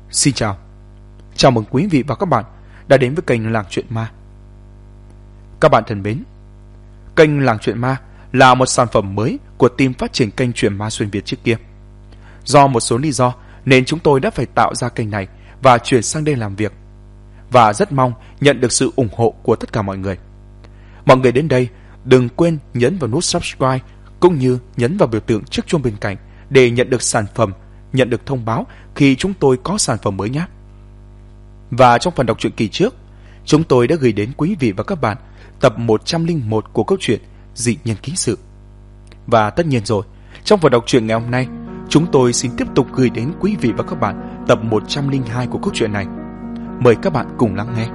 Xin chào. Chào mừng quý vị và các bạn đã đến với kênh Làng Chuyện Ma. Các bạn thân mến, kênh Làng Chuyện Ma là một sản phẩm mới của team phát triển kênh Chuyện Ma xuyên Việt trước kia. Do một số lý do nên chúng tôi đã phải tạo ra kênh này và chuyển sang đây làm việc. Và rất mong nhận được sự ủng hộ của tất cả mọi người. Mọi người đến đây đừng quên nhấn vào nút subscribe cũng như nhấn vào biểu tượng chiếc chuông bên cạnh để nhận được sản phẩm, nhận được thông báo khi chúng tôi có sản phẩm mới nhé. Và trong phần đọc truyện kỳ trước, chúng tôi đã gửi đến quý vị và các bạn tập 101 của câu chuyện Dị Nhân Ký Sự. Và tất nhiên rồi, trong phần đọc truyện ngày hôm nay, chúng tôi xin tiếp tục gửi đến quý vị và các bạn tập 102 của câu chuyện này. Mời các bạn cùng lắng nghe.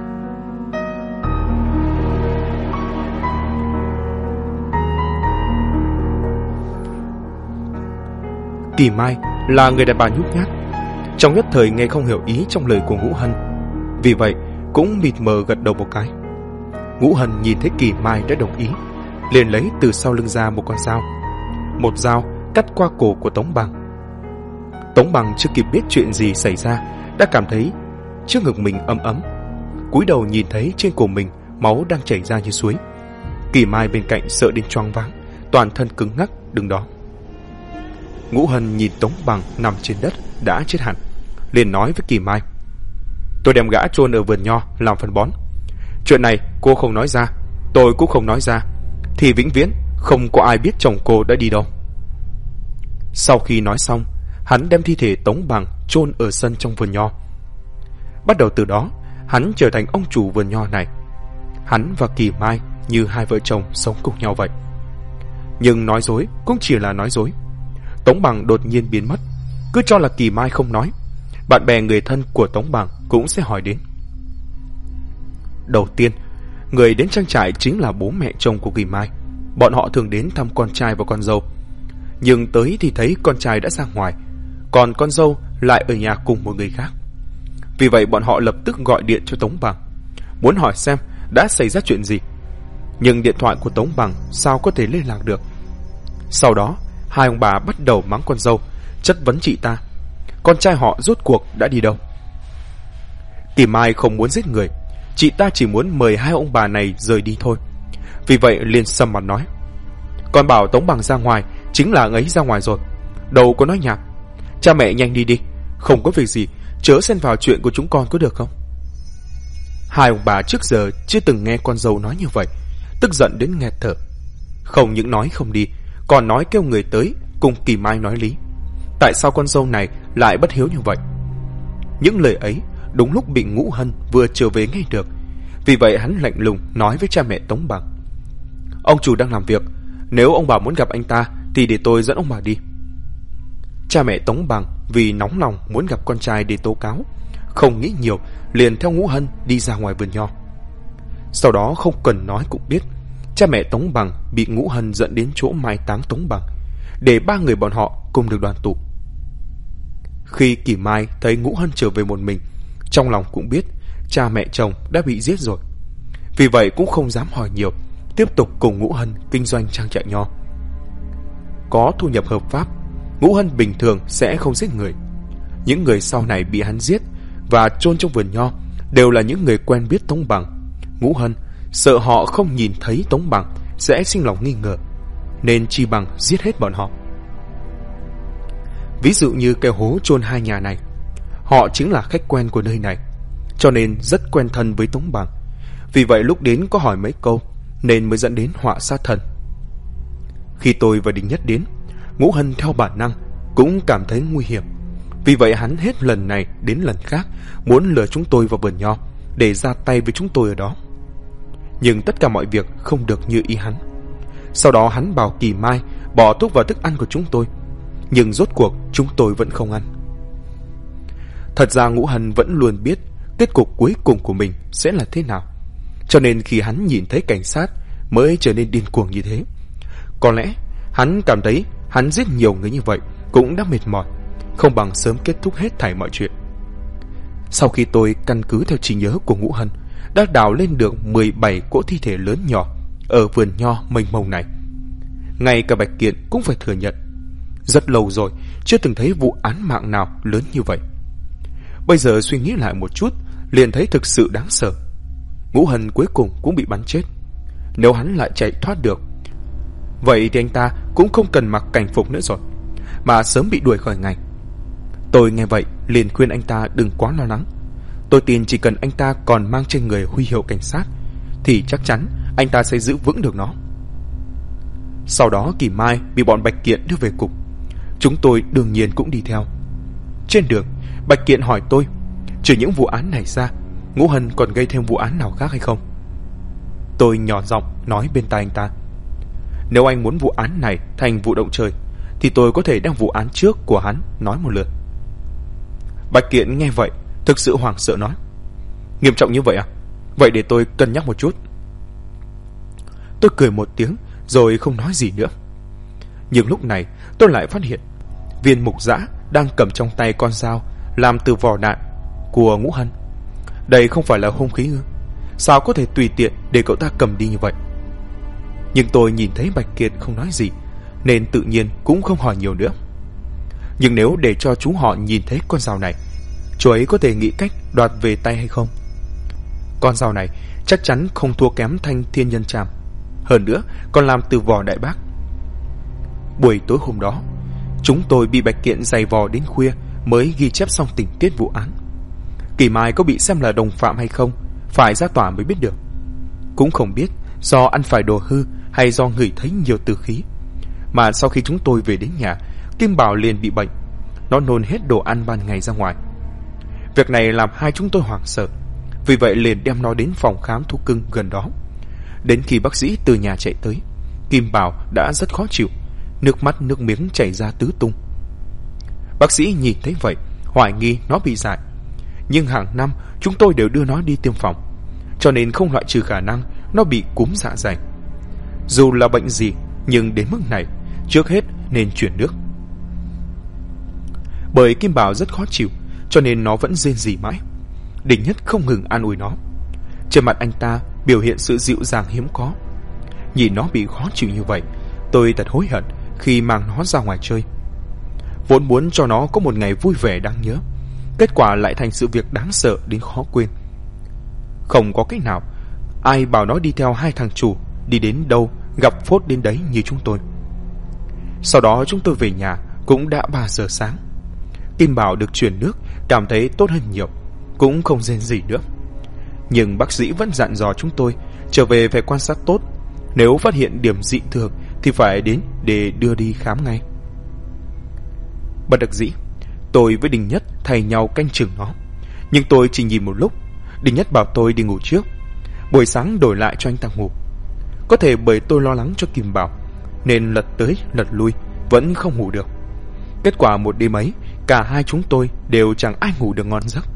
Kỳ Mai là người đàn bà nhút nhát, trong nhất thời nghe không hiểu ý trong lời của Ngũ Hân, vì vậy cũng mịt mờ gật đầu một cái. Ngũ Hân nhìn thấy Kỳ Mai đã đồng ý, liền lấy từ sau lưng ra một con dao. Một dao cắt qua cổ của Tống Bằng. Tống Bằng chưa kịp biết chuyện gì xảy ra đã cảm thấy trước ngực mình ấm ấm, cúi đầu nhìn thấy trên cổ mình máu đang chảy ra như suối. Kỳ Mai bên cạnh sợ đến choáng váng, toàn thân cứng ngắc đứng đó. Ngũ Hân nhìn Tống Bằng nằm trên đất đã chết hẳn, liền nói với Kỳ Mai: "Tôi đem gã chôn ở vườn nho làm phân bón. Chuyện này cô không nói ra, tôi cũng không nói ra, thì vĩnh viễn không có ai biết chồng cô đã đi đâu." Sau khi nói xong, hắn đem thi thể Tống Bằng chôn ở sân trong vườn nho. Bắt đầu từ đó, hắn trở thành ông chủ vườn nho này. Hắn và Kỳ Mai như hai vợ chồng sống cùng nhau vậy. Nhưng nói dối cũng chỉ là nói dối. Tống Bằng đột nhiên biến mất, cứ cho là Kỳ Mai không nói. Bạn bè người thân của Tống Bằng cũng sẽ hỏi đến. Đầu tiên, người đến trang trại chính là bố mẹ chồng của Kỳ Mai. Bọn họ thường đến thăm con trai và con dâu. Nhưng tới thì thấy con trai đã ra ngoài, còn con dâu lại ở nhà cùng một người khác. Vì vậy bọn họ lập tức gọi điện cho Tống Bằng, muốn hỏi xem đã xảy ra chuyện gì. Nhưng điện thoại của Tống Bằng sao có thể liên lạc được. Sau đó, hai ông bà bắt đầu mắng con dâu, chất vấn chị ta. Con trai họ rốt cuộc đã đi đâu? Kỳ Mai không muốn giết người, chị ta chỉ muốn mời hai ông bà này rời đi thôi. Vì vậy liền sầm mặt nói: "Con bảo Tống Bằng ra ngoài, chính là anh ấy ra ngoài rồi, đâu có nói nhảm. Cha mẹ nhanh đi đi, không có việc gì, chớ xen vào chuyện của chúng con có được không?" Hai ông bà trước giờ chưa từng nghe con dâu nói như vậy, tức giận đến nghẹt thở. Không những nói không đi, còn nói kêu người tới cùng Kỳ Mai nói lý. Tại sao con dâu này lại bất hiếu như vậy? Những lời ấy đúng lúc bị Ngũ Hân vừa trở về nghe được. Vì vậy hắn lạnh lùng nói với cha mẹ Tống Bằng: "Ông chủ đang làm việc, nếu ông bà muốn gặp anh ta thì để tôi dẫn ông bà đi." Cha mẹ Tống Bằng vì nóng lòng muốn gặp con trai để tố cáo, không nghĩ nhiều liền theo Ngũ Hân đi ra ngoài vườn nho. Sau đó không cần nói cũng biết, cha mẹ Tống Bằng bị Ngũ Hân dẫn đến chỗ mai táng Tống Bằng, để ba người bọn họ cùng được đoàn tụ. Khi Kỳ Mai thấy Ngũ Hân trở về một mình, trong lòng cũng biết cha mẹ chồng đã bị giết rồi. Vì vậy cũng không dám hỏi nhiều, tiếp tục cùng Ngũ Hân kinh doanh trang trại nho. Có thu nhập hợp pháp, Ngũ Hân bình thường sẽ không giết người. Những người sau này bị hắn giết và chôn trong vườn nho đều là những người quen biết Tống Bằng. Ngũ Hân sợ họ không nhìn thấy Tống Bằng sẽ sinh lòng nghi ngờ, nên chi bằng giết hết bọn họ. Ví dụ như cái hố chôn hai nhà này, họ chính là khách quen của nơi này, cho nên rất quen thân với Tống Bằng. Vì vậy lúc đến có hỏi mấy câu nên mới dẫn đến họa sát thân. Khi tôi và Đinh Nhất đến, Ngũ Hân theo bản năng cũng cảm thấy nguy hiểm. Vì vậy hắn hết lần này đến lần khác muốn lừa chúng tôi vào vườn nho để ra tay với chúng tôi ở đó. Nhưng tất cả mọi việc không được như ý hắn. Sau đó hắn bảo Kỳ Mai bỏ thuốc vào thức ăn của chúng tôi, nhưng rốt cuộc chúng tôi vẫn không ăn. Thật ra Ngũ Hân vẫn luôn biết kết cục cuối cùng của mình sẽ là thế nào, cho nên khi hắn nhìn thấy cảnh sát mới trở nên điên cuồng như thế. Có lẽ hắn cảm thấy hắn giết nhiều người như vậy cũng đã mệt mỏi, không bằng sớm kết thúc hết thảy mọi chuyện. Sau khi tôi căn cứ theo trí nhớ của Ngũ Hân đã đào lên được 17 cỗ thi thể lớn nhỏ ở vườn nho mênh mông này. Ngay cả Bạch Kiện cũng phải thừa nhận, rất lâu rồi chưa từng thấy vụ án mạng nào lớn như vậy. Bây giờ suy nghĩ lại một chút, liền thấy thực sự đáng sợ. Ngũ Hân cuối cùng cũng bị bắn chết. Nếu hắn lại chạy thoát được, vậy thì anh ta cũng không cần mặc cảnh phục nữa rồi, mà sớm bị đuổi khỏi ngành. Tôi nghe vậy liền khuyên anh ta đừng quá lo lắng. Tôi tin chỉ cần anh ta còn mang trên người huy hiệu cảnh sát thì chắc chắn anh ta sẽ giữ vững được nó. Sau đó Kỳ Mai bị bọn Bạch Kiện đưa về cục. Chúng tôi đương nhiên cũng đi theo. Trên đường, Bạch Kiện hỏi tôi, trừ những vụ án này ra, Ngũ Hân còn gây thêm vụ án nào khác hay không? Tôi nhỏ giọng nói bên tai anh ta, nếu anh muốn vụ án này thành vụ động trời thì tôi có thể đem vụ án trước của hắn nói một lượt. Bạch Kiện nghe vậy thực sự hoảng sợ nói, nghiêm trọng như vậy à? Vậy để tôi cân nhắc một chút. Tôi cười một tiếng rồi không nói gì nữa. Nhưng lúc này tôi lại phát hiện Viên Mục Dã đang cầm trong tay con dao làm từ vỏ đạn của Ngũ Hân. Đây không phải là hung khí ư? Sao có thể tùy tiện để cậu ta cầm đi như vậy? Nhưng tôi nhìn thấy Bạch Kiệt không nói gì, nên tự nhiên cũng không hỏi nhiều nữa. Nhưng nếu để cho chú họ nhìn thấy con dao này, chú ấy có thể nghĩ cách đoạt về tay hay không? Con dao này chắc chắn không thua kém thanh thiên nhân trảm, hơn nữa còn làm từ vỏ đại bác. Buổi tối hôm đó, chúng tôi bị Bạch Kiện giày vò đến khuya mới ghi chép xong tình tiết vụ án. Kỳ Mai có bị xem là đồng phạm hay không, phải ra tòa mới biết được. Cũng không biết do ăn phải đồ hư hay do ngửi thấy nhiều tử khí, mà sau khi chúng tôi về đến nhà, Kim Bảo liền bị bệnh. Nó nôn hết đồ ăn ban ngày ra ngoài. Việc này làm hai chúng tôi hoảng sợ, vì vậy liền đem nó đến phòng khám thú cưng gần đó. Đến khi bác sĩ từ nhà chạy tới, Kim Bảo đã rất khó chịu, nước mắt nước miếng chảy ra tứ tung. Bác sĩ nhìn thấy vậy hoài nghi nó bị dại, nhưng hàng năm chúng tôi đều đưa nó đi tiêm phòng, cho nên không loại trừ khả năng nó bị cúm dạ dày. Dù là bệnh gì, nhưng đến mức này trước hết nên chuyển nước. Bởi Kim Bảo rất khó chịu, cho nên nó vẫn rên rỉ mãi. Đình Nhất không ngừng an ủi nó. Trên mặt anh ta biểu hiện sự dịu dàng hiếm có. Nhìn nó bị khó chịu như vậy, tôi thật hối hận khi mang nó ra ngoài chơi. Vốn muốn cho nó có một ngày vui vẻ đáng nhớ, kết quả lại thành sự việc đáng sợ đến khó quên. Không có cách nào, ai bảo nó đi theo hai thằng chủ, đi đến đâu gặp phốt đến đấy như chúng tôi. Sau đó chúng tôi về nhà cũng đã 3 giờ sáng. Kim Bảo được truyền nước, cảm thấy tốt hơn nhiều, cũng không rên rỉ nữa. Nhưng bác sĩ vẫn dặn dò chúng tôi trở về phải quan sát tốt, nếu phát hiện điểm dị thường thì phải đến để đưa đi khám ngay. Bất đắc dĩ, tôi với Đình Nhất thay nhau canh chừng nó, nhưng tôi chỉ nhìn một lúc. Đình Nhất bảo tôi đi ngủ trước, buổi sáng đổi lại cho anh ta ngủ. Có thể bởi tôi lo lắng cho Kim Bảo nên lật tới lật lui vẫn không ngủ được. Kết quả một đêm ấy, cả hai chúng tôi đều chẳng ai ngủ được ngon giấc.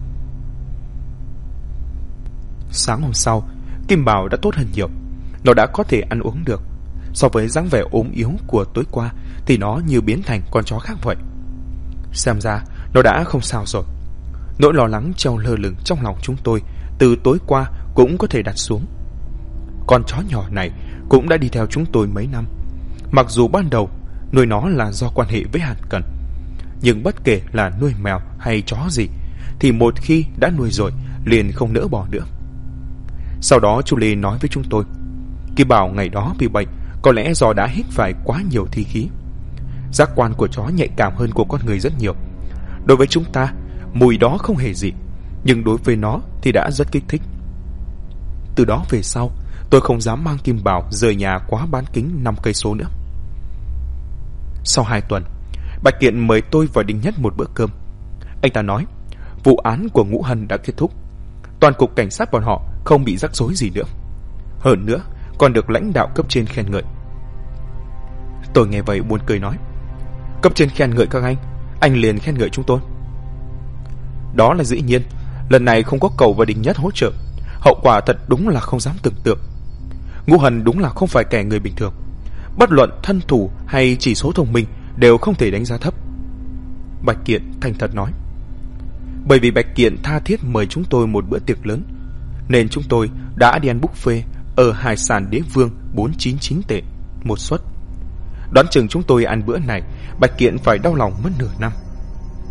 Sáng hôm sau, Kim Bảo đã tốt hơn nhiều. Nó đã có thể ăn uống được. So với dáng vẻ ốm yếu của tối qua thì nó như biến thành con chó khác vậy. Xem ra nó đã không sao rồi. Nỗi lo lắng treo lơ lửng trong lòng chúng tôi từ tối qua cũng có thể đặt xuống. Con chó nhỏ này cũng đã đi theo chúng tôi mấy năm. Mặc dù ban đầu nuôi nó là do quan hệ với Hàn Cẩn, nhưng bất kể là nuôi mèo hay chó gì thì một khi đã nuôi rồi liền không nỡ bỏ nữa. Sau đó chú Lê nói với chúng tôi, Kim Bảo ngày đó bị bệnh có lẽ do đã hít phải quá nhiều thi khí. Giác quan của chó nhạy cảm hơn của con người rất nhiều. Đối với chúng ta, mùi đó không hề gì, nhưng đối với nó thì đã rất kích thích. Từ đó về sau, tôi không dám mang Kim Bảo rời nhà quá bán kính 5 cây số nữa. Sau 2 tuần, Bạch Kiện mời tôi và Đinh Nhất một bữa cơm. Anh ta nói, vụ án của Ngũ Hân đã kết thúc. Toàn cục cảnh sát bọn họ không bị rắc rối gì nữa. Hơn nữa, còn được lãnh đạo cấp trên khen ngợi. Tôi nghe vậy buồn cười nói, cấp trên khen ngợi các anh liền khen ngợi chúng tôi. Đó là dĩ nhiên, lần này không có Cầu và Đinh Nhất hỗ trợ, hậu quả thật đúng là không dám tưởng tượng. Ngũ Hân đúng là không phải kẻ người bình thường. Bất luận thân thủ hay chỉ số thông minh đều không thể đánh giá thấp. Bạch Kiện thành thật nói. Bởi vì Bạch Kiện tha thiết mời chúng tôi một bữa tiệc lớn, nên chúng tôi đã đi ăn buffet ở Hải sản Đế Vương 499 tệ một suất. Đoán chừng chúng tôi ăn bữa này Bạch Kiện phải đau lòng mất nửa năm.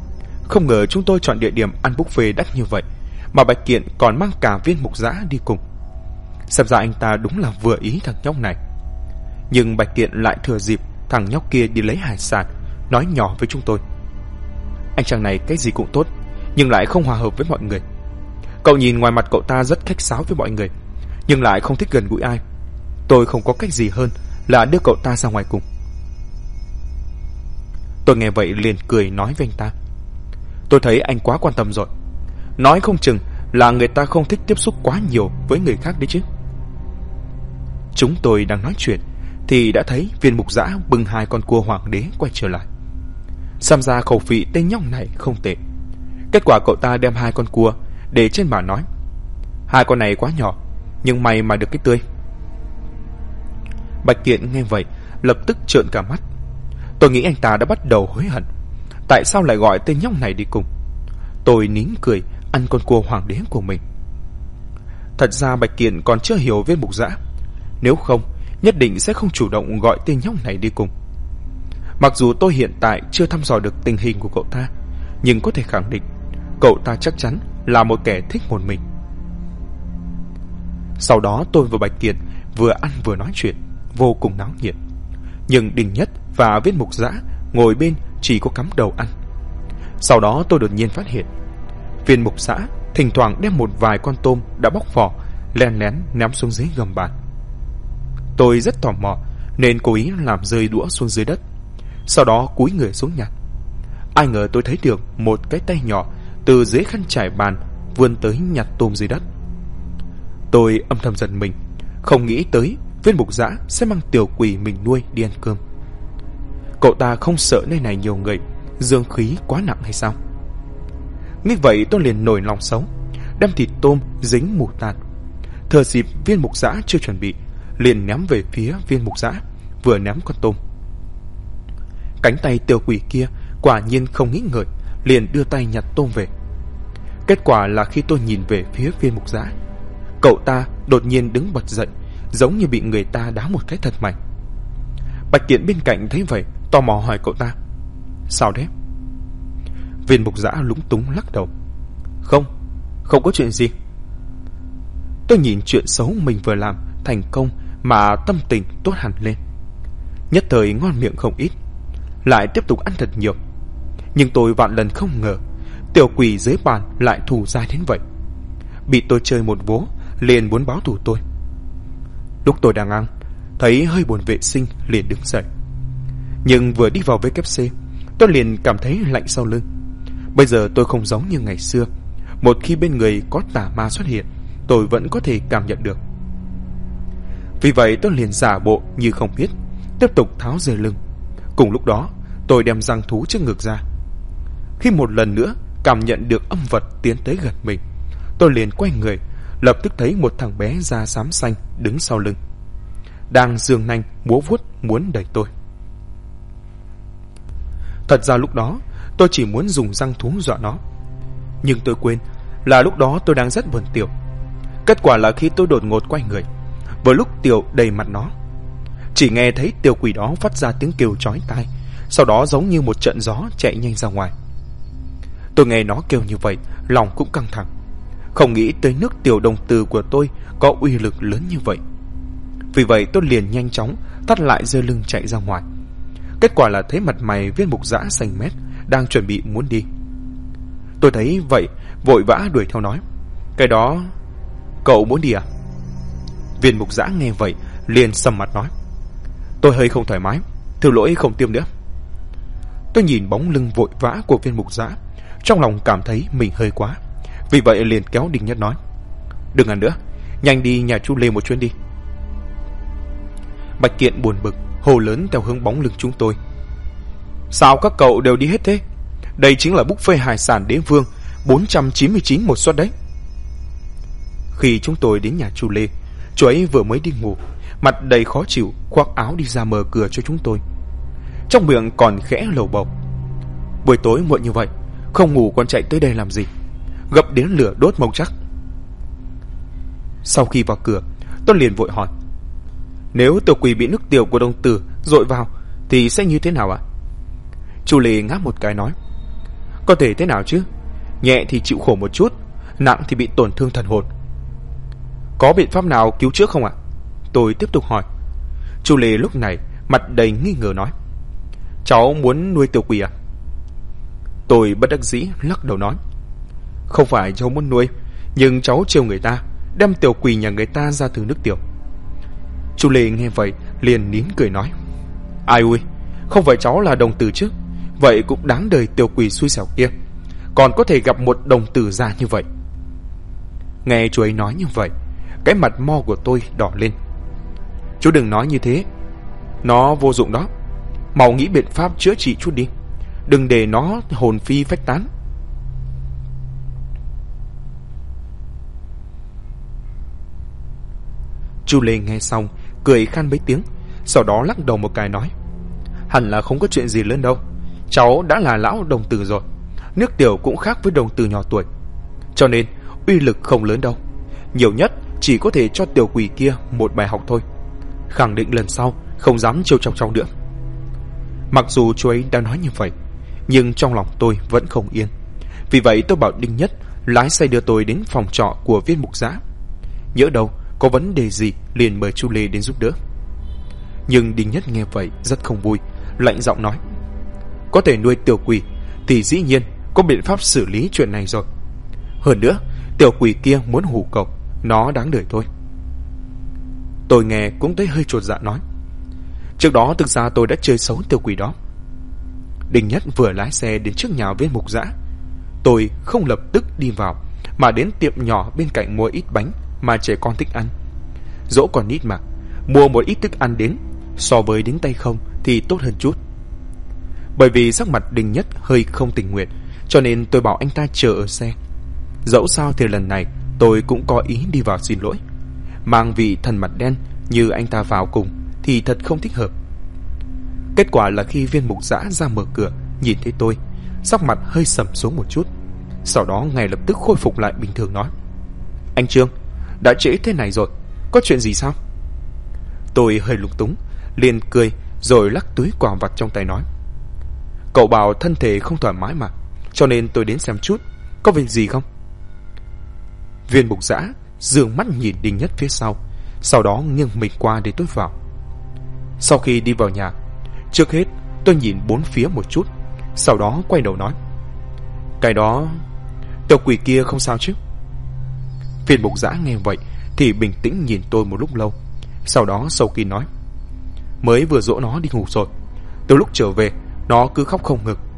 Không ngờ chúng tôi chọn địa điểm ăn buffet đắt như vậy, mà Bạch Kiện còn mang cả Viên Mục Giã đi cùng. Xem ra anh ta đúng là vừa ý thằng nhóc này. Nhưng Bạch Kiện lại thừa dịp thằng nhóc kia đi lấy hải sản, nói nhỏ với chúng tôi: anh chàng này cái gì cũng tốt, nhưng lại không hòa hợp với mọi người. Cậu nhìn ngoài mặt cậu ta rất khách sáo với mọi người, nhưng lại không thích gần gũi ai. Tôi không có cách gì hơn là đưa cậu ta ra ngoài cùng. Tôi nghe vậy liền cười nói với anh ta: tôi thấy anh quá quan tâm rồi. Nói không chừng là người ta không thích tiếp xúc quá nhiều với người khác đấy chứ. Chúng tôi đang nói chuyện thì đã thấy Viên Mục Giã bưng 2 con cua hoàng đế quay trở lại. Xem ra khẩu vị tên nhóc này không tệ. Kết quả cậu ta đem 2 con cua để trên bàn nói: 2 con này quá nhỏ, nhưng may mà được cái tươi. Bạch Kiện nghe vậy lập tức trợn cả mắt. Tôi nghĩ anh ta đã bắt đầu hối hận. Tại sao lại gọi tên nhóc này đi cùng? Tôi nín cười ăn con cua hoàng đế của mình. Thật ra Bạch Kiện còn chưa hiểu Viên Mục Giã, nếu không nhất định sẽ không chủ động gọi tên nhóc này đi cùng. Mặc dù tôi hiện tại chưa thăm dò được tình hình của cậu ta, nhưng có thể khẳng định cậu ta chắc chắn là một kẻ thích một mình. Sau đó tôi và Bạch Kiện vừa ăn vừa nói chuyện, vô cùng náo nhiệt. Nhưng Đình Nhất và Viên Mục Giã ngồi bên chỉ có cắm đầu ăn. Sau đó tôi đột nhiên phát hiện Viên Mục Giã thỉnh thoảng đem một vài con tôm đã bóc vỏ len lén ném xuống dưới gầm bàn. Tôi rất tò mò nên cố ý làm rơi đũa xuống dưới đất, sau đó cúi người xuống nhặt. Ai ngờ tôi thấy được một cái tay nhỏ từ dưới khăn trải bàn vươn tới nhặt tôm dưới đất. Tôi âm thầm giận mình, không nghĩ tới Viên Mục Giã sẽ mang tiểu quỷ mình nuôi đi ăn cơm. Cậu ta không sợ nơi này nhiều người, dương khí quá nặng hay sao? Nghĩ vậy tôi liền nổi lòng xấu, đem thịt tôm dính mù tạt. Thừa dịp Viên Mục Giã chưa chuẩn bị, liền ném về phía Viên Mục Giã, vừa ném con tôm. Cánh tay tiểu quỷ kia quả nhiên không nghĩ ngợi, liền đưa tay nhặt tôm về. Kết quả là khi tôi nhìn về phía Viên Mục Giã, cậu ta đột nhiên đứng bật dậy, giống như bị người ta đá một cái thật mạnh. Bạch Kiện bên cạnh thấy vậy tò mò hỏi cậu ta: sao đấy? Viên Mục Giã lúng túng lắc đầu: không có chuyện gì. Tôi nhìn chuyện xấu mình vừa làm thành công mà tâm tình tốt hẳn lên, nhất thời ngon miệng không ít, lại tiếp tục ăn thật nhiều. Nhưng tôi vạn lần không ngờ tiểu quỷ dưới bàn lại thù dai đến vậy. Bị tôi chơi một vố liền muốn báo thù tôi. Lúc tôi đang ăn, thấy hơi buồn vệ sinh liền đứng dậy. Nhưng vừa đi vào WC, tôi liền cảm thấy lạnh sau lưng. Bây giờ tôi không giống như ngày xưa, một khi bên người có tà ma xuất hiện, tôi vẫn có thể cảm nhận được. Vì vậy tôi liền giả bộ như không biết, tiếp tục tháo dây lưng. Cùng lúc đó tôi đem răng thú trước ngực ra. Khi một lần nữa cảm nhận được âm vật tiến tới gần mình, tôi liền quay người, lập tức thấy một thằng bé da xám xanh đứng sau lưng, đang giương nanh múa vuốt muốn đẩy tôi. Thật ra lúc đó tôi chỉ muốn dùng răng thú dọa nó, nhưng tôi quên là lúc đó tôi đang rất buồn tiểu. Kết quả là khi tôi đột ngột quay người, vừa lúc tiểu đầy mặt nó, chỉ nghe thấy tiểu quỷ đó phát ra tiếng kêu chói tai, sau đó giống như một trận gió chạy nhanh ra ngoài. Tôi nghe nó kêu như vậy, lòng cũng căng thẳng, không nghĩ tới nước tiểu đồng tử của tôi có uy lực lớn như vậy. Vì vậy tôi liền nhanh chóng thắt lại dây lưng chạy ra ngoài. Kết quả là thấy mặt mày Viên Mục Giã xanh mét, đang chuẩn bị muốn đi. Tôi thấy vậy vội vã đuổi theo nói: cái đó, cậu muốn đi à? Viên Mục Giã nghe vậy liền sầm mặt nói: tôi hơi không thoải mái, thử lỗi không tiêm nữa. Tôi nhìn bóng lưng vội vã của Viên Mục Giã, trong lòng cảm thấy mình hơi quá. Vì vậy liền kéo Đình Nhất nói: đừng ăn nữa, nhanh đi nhà chú Lê một chuyến đi. Bạch Kiện buồn bực hô lớn theo hướng bóng lưng chúng tôi: sao các cậu đều đi hết thế? Đây chính là buffet hải sản đế vương, 499 một suất đấy. Khi chúng tôi đến nhà chú Lê, chú ấy vừa mới đi ngủ, mặt đầy khó chịu, khoác áo đi ra mở cửa cho chúng tôi, trong miệng còn khẽ lầu bầu: buổi tối muộn như vậy, không ngủ còn chạy tới đây làm gì? Gập đến lửa đốt mông chắc. Sau khi vào cửa, tôi liền vội hỏi: nếu tiểu quỷ bị nước tiểu của đồng tử dội vào thì sẽ như thế nào ạ? Chú Lê ngáp một cái nói: Có thể thế nào chứ? Nhẹ thì chịu khổ một chút, nặng thì bị tổn thương thần hồn. Có biện pháp nào cứu chữa không ạ? Tôi tiếp tục hỏi. Chu Lê lúc này mặt đầy nghi ngờ nói, cháu muốn nuôi tiểu quỷ à? Tôi bất đắc dĩ lắc đầu nói, không phải cháu muốn nuôi, nhưng cháu trêu người ta, đem tiểu quỷ nhà người ta ra thử nước tiểu. Chu Lê nghe vậy liền nín cười nói, ai ui, không phải cháu là đồng tử chứ? Vậy cũng đáng đời tiểu quỷ xui xẻo kia còn có thể gặp một đồng tử già như vậy. Nghe chú ấy nói như vậy, cái mặt mo của tôi đỏ lên. Chú đừng nói như thế, nó vô dụng đó. Mau nghĩ biện pháp chữa trị chút đi, đừng để nó hồn phi phách tán. Chu Lê nghe xong cười khan mấy tiếng, sau đó lắc đầu một cái nói, hẳn là không có chuyện gì lớn đâu. Cháu đã là lão đồng tử rồi, nước tiểu cũng khác với đồng tử nhỏ tuổi, cho nên uy lực không lớn đâu. Nhiều nhất chỉ có thể cho tiểu quỷ kia một bài học thôi. Khẳng định lần sau không dám trêu chọc cháu nữa. Mặc dù chú ấy đã nói như vậy, nhưng trong lòng tôi vẫn không yên. Vì vậy tôi bảo Đinh Nhất lái xe đưa tôi đến phòng trọ của Viên Mục Giã. Nhỡ đâu có vấn đề gì liền mời Chu Lê đến giúp đỡ. Nhưng Đinh Nhất nghe vậy rất không vui, lạnh giọng nói, có thể nuôi tiểu quỷ thì dĩ nhiên có biện pháp xử lý chuyện này rồi. Hơn nữa tiểu quỷ kia muốn hù cậu, nó đáng đời thôi. Tôi nghe cũng thấy hơi chột dạ nói, trước đó thực ra tôi đã chơi xấu tiểu quỷ đó. Đinh Nhất vừa lái xe đến trước nhà Viên Mục Giã, tôi không lập tức đi vào, mà đến tiệm nhỏ bên cạnh mua ít bánh mà trẻ con thích ăn. Dỗ còn ít mà, mua một ít thức ăn đến, so với đến tay không thì tốt hơn chút. Bởi vì sắc mặt Đinh Nhất hơi không tình nguyện, cho nên tôi bảo anh ta chờ ở xe. Dẫu sao thì lần này tôi cũng có ý đi vào xin lỗi. Mang vị thần mặt đen như anh ta vào cùng thì thật không thích hợp. Kết quả là khi Viên Mục Giã ra mở cửa, nhìn thấy tôi, sắc mặt hơi sầm xuống một chút, sau đó ngay lập tức khôi phục lại bình thường nói, anh Trương, đã trễ thế này rồi, có chuyện gì sao? Tôi hơi lúng túng, liền cười rồi lắc túi quà vặt trong tay nói, cậu bảo thân thể không thoải mái mà, cho nên tôi đến xem chút, có việc gì không? Viên Mục Giã dường mắt nhìn Đinh Nhất phía sau đó nghiêng mình qua để tôi vào. Sau khi đi vào nhà, trước hết tôi nhìn bốn phía một chút, sau đó quay đầu nói, cái đó, tiểu quỷ kia không sao chứ? Viên Mục Giã nghe vậy thì bình tĩnh nhìn tôi một lúc lâu, sau đó sâu kín nói, mới vừa dỗ nó đi ngủ rồi, từ lúc trở về nó cứ khóc không ngừng.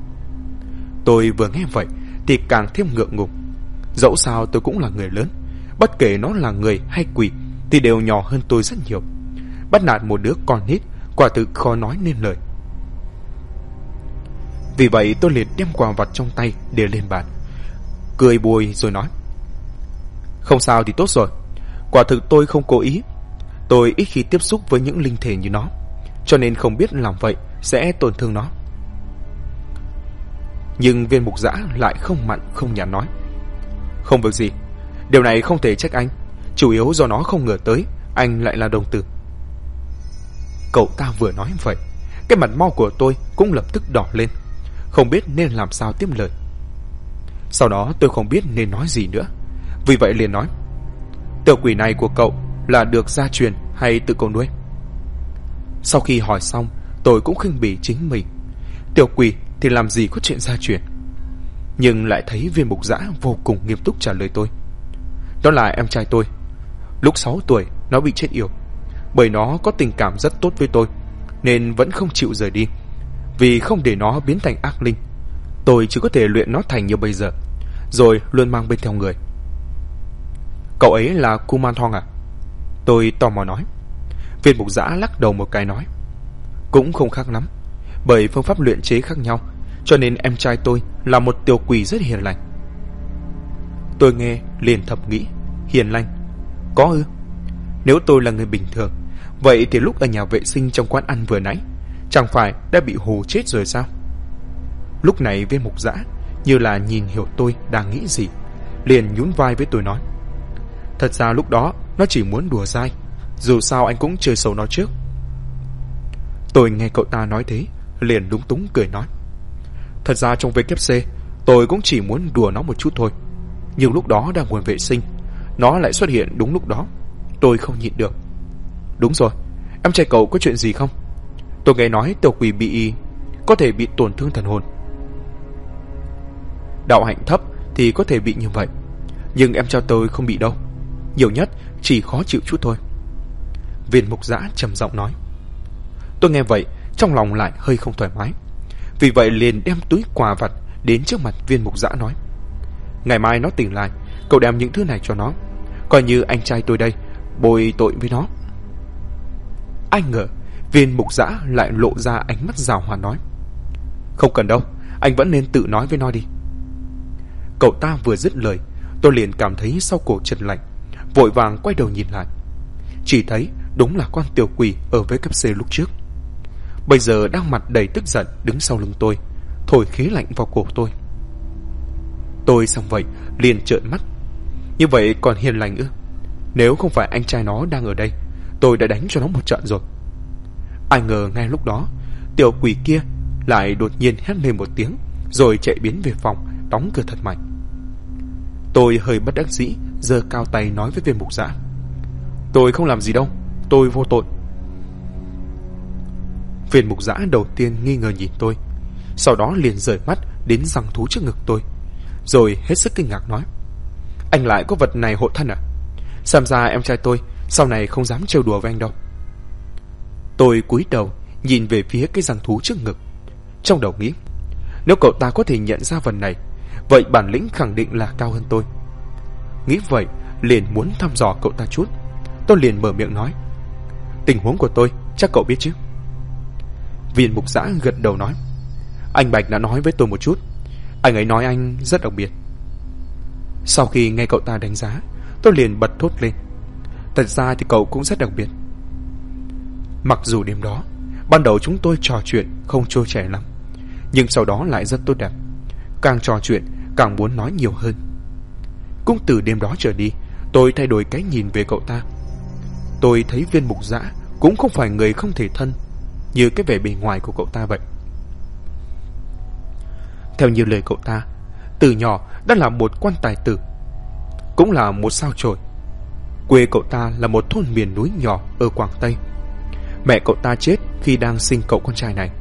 Tôi vừa nghe vậy thì càng thêm ngượng ngùng. Dẫu sao tôi cũng là người lớn, bất kể nó là người hay quỷ thì đều nhỏ hơn tôi rất nhiều. Bắt nạt một đứa con nít quả thực khó nói nên lời. Vì vậy tôi liền đem quà vặt trong tay để lên bàn, cười bùi rồi nói, không sao thì tốt rồi, quả thực tôi không cố ý. Tôi ít khi tiếp xúc với những linh thể như nó, cho nên không biết làm vậy sẽ tổn thương nó. Nhưng Viên Mục Giã lại không mặn không nhạt nói, không việc gì, điều này không thể trách anh, chủ yếu do nó không ngờ tới anh lại là đồng tử. Cậu ta vừa nói vậy, cái mặt mo của tôi cũng lập tức đỏ lên, không biết nên làm sao tiếp lời. Sau đó tôi không biết nên nói gì nữa, vì vậy liền nói, tiểu quỷ này của cậu là được gia truyền hay tự cậu nuôi? Sau khi hỏi xong, tôi cũng khinh bỉ chính mình. Tiểu quỷ thì làm gì có chuyện gia truyền? Nhưng lại thấy Viên Mục Giã vô cùng nghiêm túc trả lời tôi, đó là em trai tôi. Lúc 6 tuổi nó bị chết yểu, bởi nó có tình cảm rất tốt với tôi nên vẫn không chịu rời đi. Vì không để nó biến thành ác linh, tôi chỉ có thể luyện nó thành như bây giờ, rồi luôn mang bên theo người. Cậu ấy là Kuman Thong à? Tôi tò mò nói. Viên Mục Giã lắc đầu một cái nói, cũng không khác lắm, bởi phương pháp luyện chế khác nhau, cho nên em trai tôi là một tiểu quỷ rất hiền lành. Tôi nghe liền thầm nghĩ, hiền lành? Có ư? Nếu tôi là người bình thường, vậy thì lúc ở nhà vệ sinh trong quán ăn vừa nãy chẳng phải đã bị hù chết rồi sao? Lúc này Viên Mục Giã như là nhìn hiểu tôi đang nghĩ gì, liền nhún vai với tôi nói, thật ra lúc đó nó chỉ muốn đùa dai, dù sao anh cũng chơi xấu nó trước. Tôi nghe cậu ta nói thế liền lúng túng cười nói, thật ra trong WC Tôi cũng chỉ muốn đùa nó một chút thôi. Nhưng lúc đó đang ngồi vệ sinh, nó lại xuất hiện đúng lúc đó. Tôi không nhịn được. Đúng rồi, em trai cậu có chuyện gì không? Tôi nghe nói tiểu quỷ có thể bị tổn thương thần hồn. Đạo hạnh thấp thì có thể bị như vậy, nhưng em trai tôi không bị đâu. Nhiều nhất chỉ khó chịu chút thôi. Viên mục giã trầm giọng nói. Tôi nghe vậy, trong lòng lại hơi không thoải mái. Vì vậy liền đem túi quà vặt đến trước mặt viên mục giã nói: ngày mai nó tỉnh lại, cậu đem những thứ này cho nó, coi như anh trai tôi đây bồi tội với nó. Ai ngờ viên mục giã lại lộ ra ánh mắt giảo hoạt nói: không cần đâu, anh vẫn nên tự nói với nó đi. Cậu ta vừa dứt lời, tôi liền cảm thấy sau cổ chợt lạnh, vội vàng quay đầu nhìn lại. Chỉ thấy đúng là con tiểu quỷ ở với cấp C lúc trước, bây giờ đang mặt đầy tức giận đứng sau lưng tôi, thổi khí lạnh vào cổ tôi. Tôi xong vậy liền trợn mắt. Như vậy còn hiền lành ư? Nếu không phải anh trai nó đang ở đây, tôi đã đánh cho nó một trận rồi. Ai ngờ ngay lúc đó, tiểu quỷ kia lại đột nhiên hét lên một tiếng, rồi chạy biến về phòng, đóng cửa thật mạnh. Tôi hơi bất đắc dĩ, giơ cao tay nói với viên mục giã: tôi không làm gì đâu, tôi vô tội. Viên mục giã đầu tiên nghi ngờ nhìn tôi, sau đó liền rời mắt đến răng thú trước ngực tôi, rồi hết sức kinh ngạc nói: anh lại có vật này hộ thân à? Xem ra em trai tôi sau này không dám trêu đùa với anh đâu. Tôi cúi đầu nhìn về phía cái răng thú trước ngực, trong đầu nghĩ: nếu cậu ta có thể nhận ra vật này, vậy bản lĩnh khẳng định là cao hơn tôi. Nghĩ vậy liền muốn thăm dò cậu ta chút. Tôi liền mở miệng nói: tình huống của tôi chắc cậu biết chứ? Viên mục giã gật đầu nói: anh Bạch đã nói với tôi một chút, anh ấy nói anh rất đặc biệt. Sau khi nghe cậu ta đánh giá, tôi liền bật thốt lên: thật ra thì cậu cũng rất đặc biệt. Mặc dù đêm đó ban đầu chúng tôi trò chuyện không trôi chảy lắm, nhưng sau đó lại rất tốt đẹp. Càng trò chuyện càng muốn nói nhiều hơn. Cũng từ đêm đó trở đi, tôi thay đổi cái nhìn về cậu ta. Tôi thấy viên mục giã cũng không phải người không thể thân như cái vẻ bề ngoài của cậu ta vậy. Theo như lời cậu ta, từ nhỏ đã là một quan tài tử, cũng là một sao chổi. Quê cậu ta là một thôn miền núi nhỏ ở Quảng Tây. Mẹ cậu ta chết khi đang sinh cậu con trai này.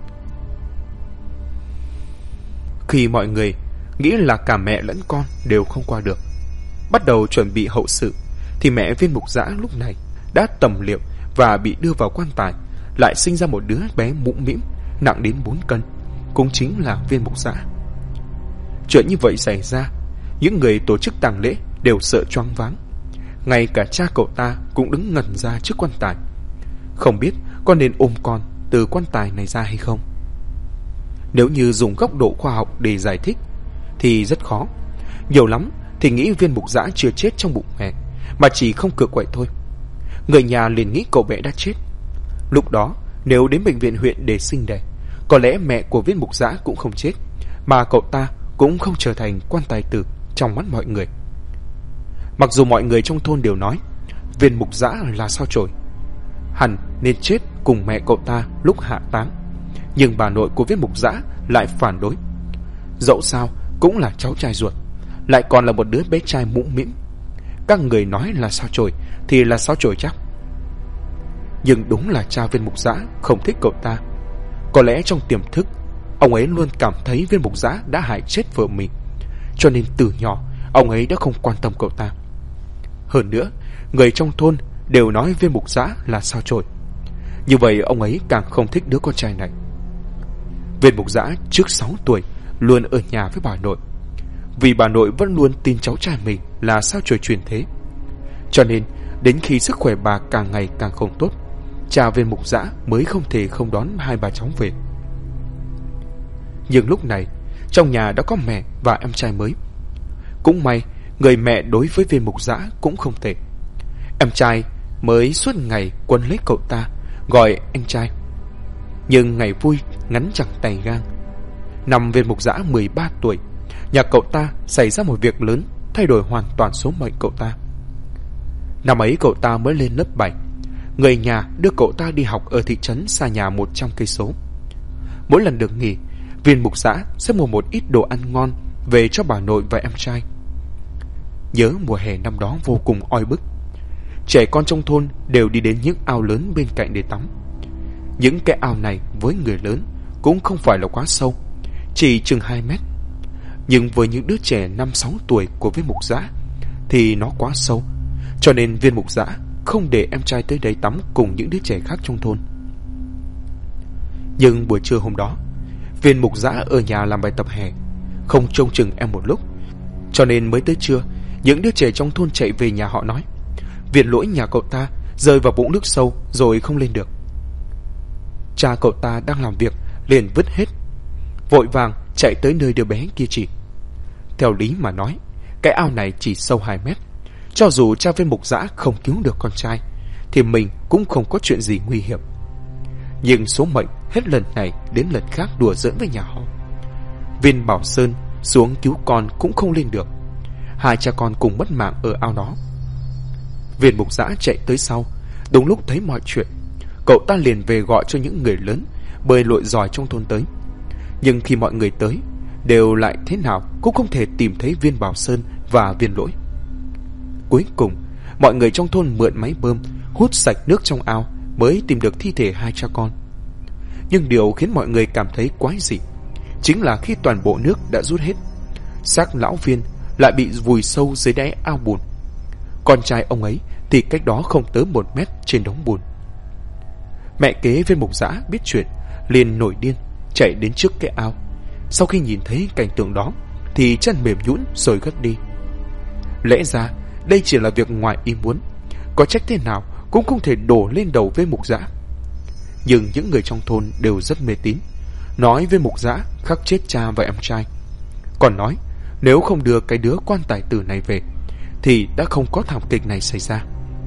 Khi mọi người nghĩ là cả mẹ lẫn con đều không qua được, bắt đầu chuẩn bị hậu sự, thì mẹ viên mục giã lúc này đã tầm liệu và bị đưa vào quan tài, lại sinh ra một đứa bé mũm mĩm nặng đến 4 cân, cũng chính là viên mục giã. Chuyện như vậy xảy ra, những người tổ chức tang lễ đều sợ choáng váng. Ngay cả cha cậu ta cũng đứng ngẩn ra trước quan tài, không biết có nên ôm con từ quan tài này ra hay không. Nếu như dùng góc độ khoa học để giải thích thì rất khó. Nhiều lắm thì nghĩ viên mục giã chưa chết trong bụng mẹ, mà chỉ không cựa quậy thôi. Người nhà liền nghĩ cậu bé đã chết. Lúc đó nếu đến bệnh viện huyện để sinh đẻ, có lẽ mẹ của viên mục giã cũng không chết, mà cậu ta cũng không trở thành quan tài tử trong mắt mọi người. Mặc dù mọi người trong thôn đều nói viên mục giã là sao chổi, hẳn nên chết cùng mẹ cậu ta lúc hạ táng, nhưng bà nội của viên mục giã lại phản đối. Dẫu sao cũng là cháu trai ruột, lại còn là một đứa bé trai mũm mĩm. Các người nói là sao chổi thì là sao chổi chắc. Nhưng đúng là cha viên mục giã không thích cậu ta. Có lẽ trong tiềm thức, ông ấy luôn cảm thấy viên mục giã đã hại chết vợ mình, cho nên từ nhỏ ông ấy đã không quan tâm cậu ta. Hơn nữa, người trong thôn đều nói viên mục giã là sao chổi. Như vậy ông ấy càng không thích đứa con trai này. Viên mục giã trước 6 tuổi luôn ở nhà với bà nội, vì bà nội vẫn luôn tin cháu trai mình là sao chổi truyền thế. Cho nên đến khi sức khỏe bà càng ngày càng không tốt, cha viên mục giã mới không thể không đón hai bà cháu về. Nhưng lúc này trong nhà đã có mẹ và em trai mới. Cũng may người mẹ đối với viên mục giã cũng không tệ. Em trai mới suốt ngày quấn lấy cậu ta, gọi anh trai. Nhưng ngày vui ngắn chẳng tay gang. Năm viên mục giã 13 tuổi, nhà cậu ta xảy ra một việc lớn, thay đổi hoàn toàn số mệnh cậu ta. Năm ấy cậu ta mới lên lớp 7. Người nhà đưa cậu ta đi học ở thị trấn xa nhà 100 cây số. Mỗi lần được nghỉ, viên mục giã sẽ mua một ít đồ ăn ngon về cho bà nội và em trai. Nhớ mùa hè năm đó vô cùng oi bức. Trẻ con trong thôn đều đi đến những ao lớn bên cạnh để tắm. Những cái ao này với người lớn cũng không phải là quá sâu, chỉ chừng 2 mét. Nhưng với những đứa trẻ 5-6 tuổi của viên mục giã thì nó quá sâu, cho nên viên mục giã không để em trai tới đấy tắm cùng những đứa trẻ khác trong thôn. Nhưng buổi trưa hôm đó, viên mục giã ở nhà làm bài tập hè, không trông chừng em một lúc, cho nên mới tới trưa, những đứa trẻ trong thôn chạy về nhà họ nói Viên Lỗi nhà cậu ta rơi vào vũng nước sâu rồi không lên được. Cha cậu ta đang làm việc liền vứt hết, vội vàng chạy tới nơi đứa bé kia chỉ. Theo lý mà nói, cái ao này chỉ sâu 2 mét, cho dù cha viên mục giã không cứu được con trai thì mình cũng không có chuyện gì nguy hiểm. Nhưng số mệnh hết lần này đến lần khác đùa giỡn với nhà họ. Viên Bảo Sơn xuống cứu con cũng không lên được, 2 cha con cùng mất mạng ở ao đó. Viên mục giã chạy tới sau, đúng lúc thấy mọi chuyện, cậu ta liền về gọi cho những người lớn bơi lội giỏi trong thôn tới. Nhưng khi mọi người tới, đều lại thế nào cũng không thể tìm thấy Viên Bảo Sơn và Viên Lỗi. Cuối cùng, mọi người trong thôn mượn máy bơm hút sạch nước trong ao mới tìm được thi thể 2 cha con. Nhưng điều khiến mọi người cảm thấy quái dị chính là khi toàn bộ nước đã rút hết, xác lão Viên lại bị vùi sâu dưới đáy ao bùn. Con trai ông ấy thì cách đó không tới 1 mét trên đống bùn. Mẹ kế viên mục giã biết chuyện liền nổi điên chạy đến trước cái ao. Sau khi nhìn thấy cảnh tượng đó thì chân mềm nhũn rồi ngất đi. Lẽ ra đây chỉ là việc ngoài ý muốn, có trách thế nào cũng không thể đổ lên đầu viên mục giã. Nhưng những người trong thôn đều rất mê tín, nói viên mục giã khắc chết cha và em trai, còn nói nếu không đưa cái đứa quan tài tử này về thì đã không có thảm kịch này xảy ra.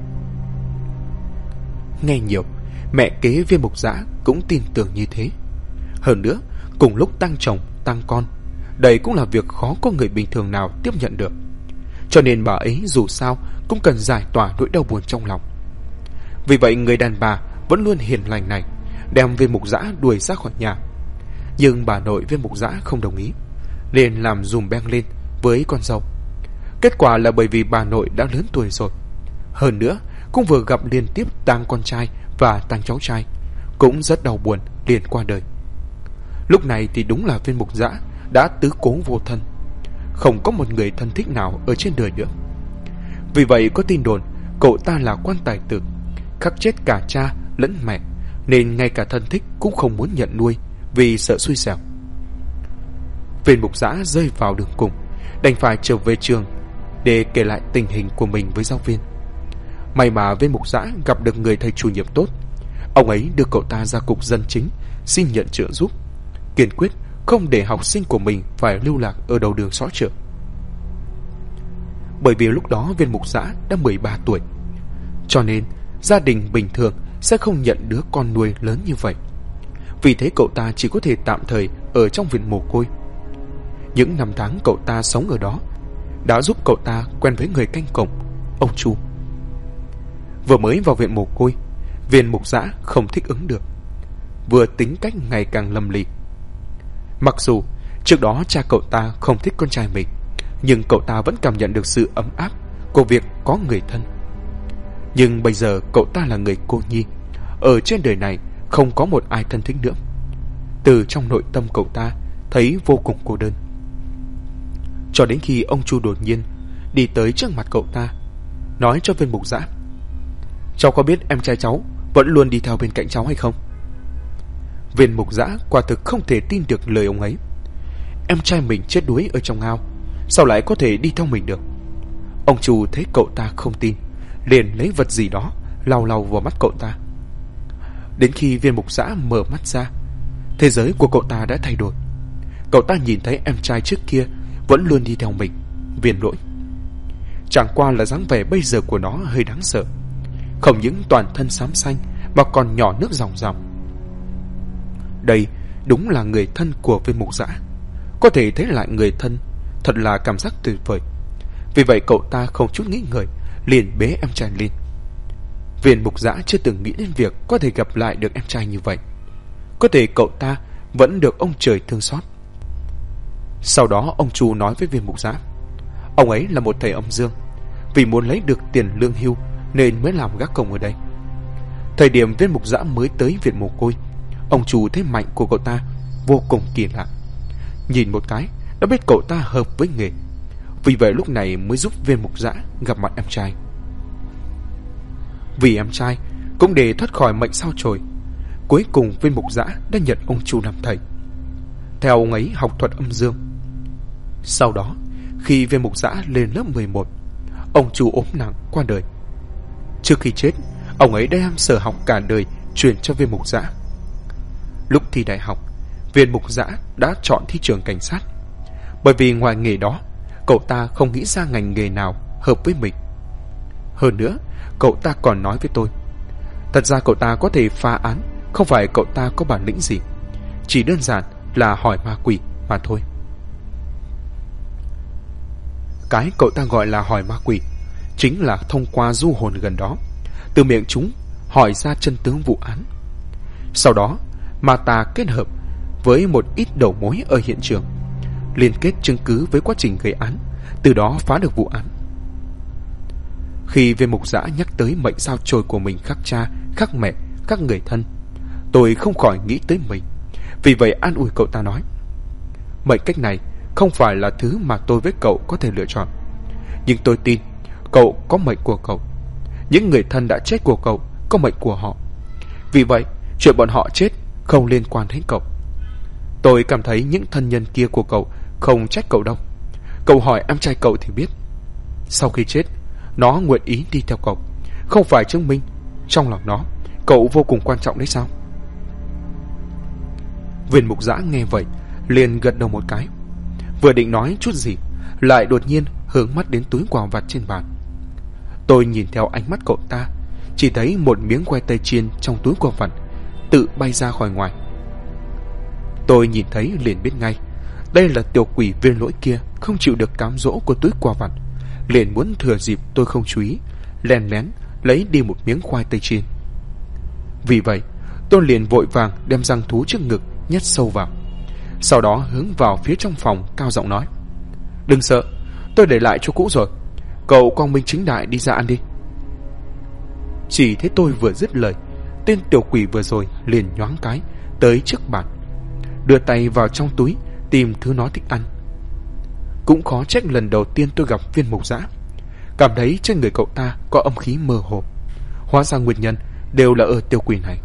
Nghe nhiều, mẹ kế viên mục giã cũng tin tưởng như thế. Hơn nữa, cùng lúc tăng chồng tăng con, đây cũng là việc khó có người bình thường nào tiếp nhận được, cho nên bà ấy dù sao cũng cần giải tỏa nỗi đau buồn trong lòng. Vì vậy người đàn bà vẫn luôn hiền lành này đem viên mục giã đuổi ra khỏi nhà. Nhưng bà nội viên mục giã không đồng ý, liền làm dùm beng lên với con dâu. Kết quả là bởi vì bà nội đã lớn tuổi rồi, hơn nữa cũng vừa gặp liên tiếp tang con trai và tang cháu trai, cũng rất đau buồn liền qua đời. Lúc này thì đúng là viên mục giã đã tứ cố vô thân, không có một người thân thích nào ở trên đời nữa. Vì vậy có tin đồn cậu ta là quan tài tử, khắc chết cả cha lẫn mẹ, nên ngay cả thân thích cũng không muốn nhận nuôi vì sợ xui xẻo. Viên mục giã rơi vào đường cùng, đành phải trở về trường để kể lại tình hình của mình với giáo viên. May mà viên mục giã gặp được người thầy chủ nhiệm tốt. Ông ấy đưa cậu ta ra cục dân chính xin nhận trợ giúp, kiên quyết không để học sinh của mình phải lưu lạc ở đầu đường xó chợ. Bởi vì lúc đó viên mục giã đã 13 tuổi, cho nên gia đình bình thường sẽ không nhận đứa con nuôi lớn như vậy. Vì thế cậu ta chỉ có thể tạm thời ở trong viện mồ côi. Những năm tháng cậu ta sống ở đó đã giúp cậu ta quen với người canh cổng, ông Chu. Vừa mới vào viện mồ côi, viên mục giã không thích ứng được, vừa tính cách ngày càng lầm lì. Mặc dù trước đó cha cậu ta không thích con trai mình, nhưng cậu ta vẫn cảm nhận được sự ấm áp của việc có người thân. Nhưng bây giờ cậu ta là người cô nhi, ở trên đời này không có một ai thân thích nữa. Từ trong nội tâm cậu ta thấy vô cùng cô đơn. Cho đến khi ông Chu đột nhiên đi tới trước mặt cậu ta, nói cho viên mục giã: "Cháu có biết em trai cháu vẫn luôn đi theo bên cạnh cháu hay không?" Viên mục giã quả thực không thể tin được lời ông ấy. Em trai mình chết đuối ở trong ao, sao lại có thể đi theo mình được? Ông Chu thấy cậu ta không tin, liền lấy vật gì đó lau lau vào mắt cậu ta. Đến khi viên mục giã mở mắt ra, thế giới của cậu ta đã thay đổi. Cậu ta nhìn thấy em trai trước kia vẫn luôn đi theo mình, Viên Lỗi. Chẳng qua là dáng vẻ bây giờ của nó hơi đáng sợ, không những toàn thân xám xanh mà còn nhỏ nước ròng ròng. Đây đúng là người thân của viên mục giã. Có thể thấy lại người thân, thật là cảm giác tuyệt vời. Vì vậy cậu ta không chút nghĩ ngợi liền bế em trai lên. Viên mục giã chưa từng nghĩ đến việc có thể gặp lại được em trai như vậy. Có thể cậu ta vẫn được ông trời thương xót. Sau đó ông Chu nói với Viên Mục Giã, ông ấy là một thầy âm dương, vì muốn lấy được tiền lương hưu nên mới làm gác cổng ở đây. Thời điểm Viên Mục Giã mới tới viện mồ côi, ông Chu thấy mạnh của cậu ta vô cùng kỳ lạ. Nhìn một cái đã biết cậu ta hợp với nghề. Vì vậy lúc này mới giúp Viên Mục Giã gặp mặt em trai. Vì em trai cũng để thoát khỏi mệnh sao chổi, cuối cùng Viên Mục Giã đã nhận ông Chu làm thầy, theo ông ấy học thuật âm dương. Sau đó khi Viên Mục Giã lên lớp 11, ông Chu ốm nặng qua đời. Trước khi chết, ông ấy đã đem sở học cả đời truyền cho Viên Mục Giã. Lúc thi đại học, Viên Mục Giã đã chọn thi trường cảnh sát, bởi vì ngoài nghề đó cậu ta không nghĩ ra ngành nghề nào hợp với mình. Hơn nữa, cậu ta còn nói với tôi, thật ra cậu ta có thể phá án, không phải cậu ta có bản lĩnh gì, chỉ đơn giản là hỏi ma quỷ mà thôi. Cái cậu ta gọi là hỏi ma quỷ chính là thông qua du hồn gần đó, từ miệng chúng hỏi ra chân tướng vụ án. Sau đó ma ta kết hợp với một ít đầu mối ở hiện trường, liên kết chứng cứ với quá trình gây án, từ đó phá được vụ án. Khi Viên Mục Giã nhắc tới mệnh sao chổi của mình khác cha, khác mẹ, khác người thân, tôi không khỏi nghĩ tới mình. Vì vậy an ủi cậu ta nói, mệnh cách này không phải là thứ mà tôi với cậu có thể lựa chọn, nhưng tôi tin cậu có mệnh của cậu. Những người thân đã chết của cậu có mệnh của họ, vì vậy chuyện bọn họ chết không liên quan đến cậu. Tôi cảm thấy những thân nhân kia của cậu không trách cậu đâu. Cậu hỏi em trai cậu thì biết, sau khi chết nó nguyện ý đi theo cậu, không phải chứng minh trong lòng nó cậu vô cùng quan trọng đấy sao? Viên Mục Giã nghe vậy liền gật đầu một cái, vừa định nói chút gì lại đột nhiên hướng mắt đến túi quà vặt trên bàn. Tôi nhìn theo ánh mắt cậu ta, chỉ thấy một miếng khoai tây chiên trong túi quà vặt tự bay ra khỏi ngoài. Tôi nhìn thấy liền biết ngay, đây là tiểu quỷ Viên Lỗi kia không chịu được cám dỗ của túi quà vặt, liền muốn thừa dịp tôi không chú ý, lén lén lấy đi một miếng khoai tây chiên. Vì vậy tôi liền vội vàng đem răng thú trước ngực nhét sâu vào, sau đó hướng vào phía trong phòng cao giọng nói, đừng sợ, tôi để lại cho cũ rồi, cậu quang minh chính đại đi ra ăn đi. Chỉ thấy tôi vừa dứt lời, tên tiểu quỷ vừa rồi liền nhoáng cái tới trước bàn, đưa tay vào trong túi tìm thứ nó thích ăn. Cũng khó trách lần đầu tiên tôi gặp Viên Mục Giã, cảm thấy trên người cậu ta có âm khí mơ hồ, hóa ra nguyên nhân đều là ở tiểu quỷ này.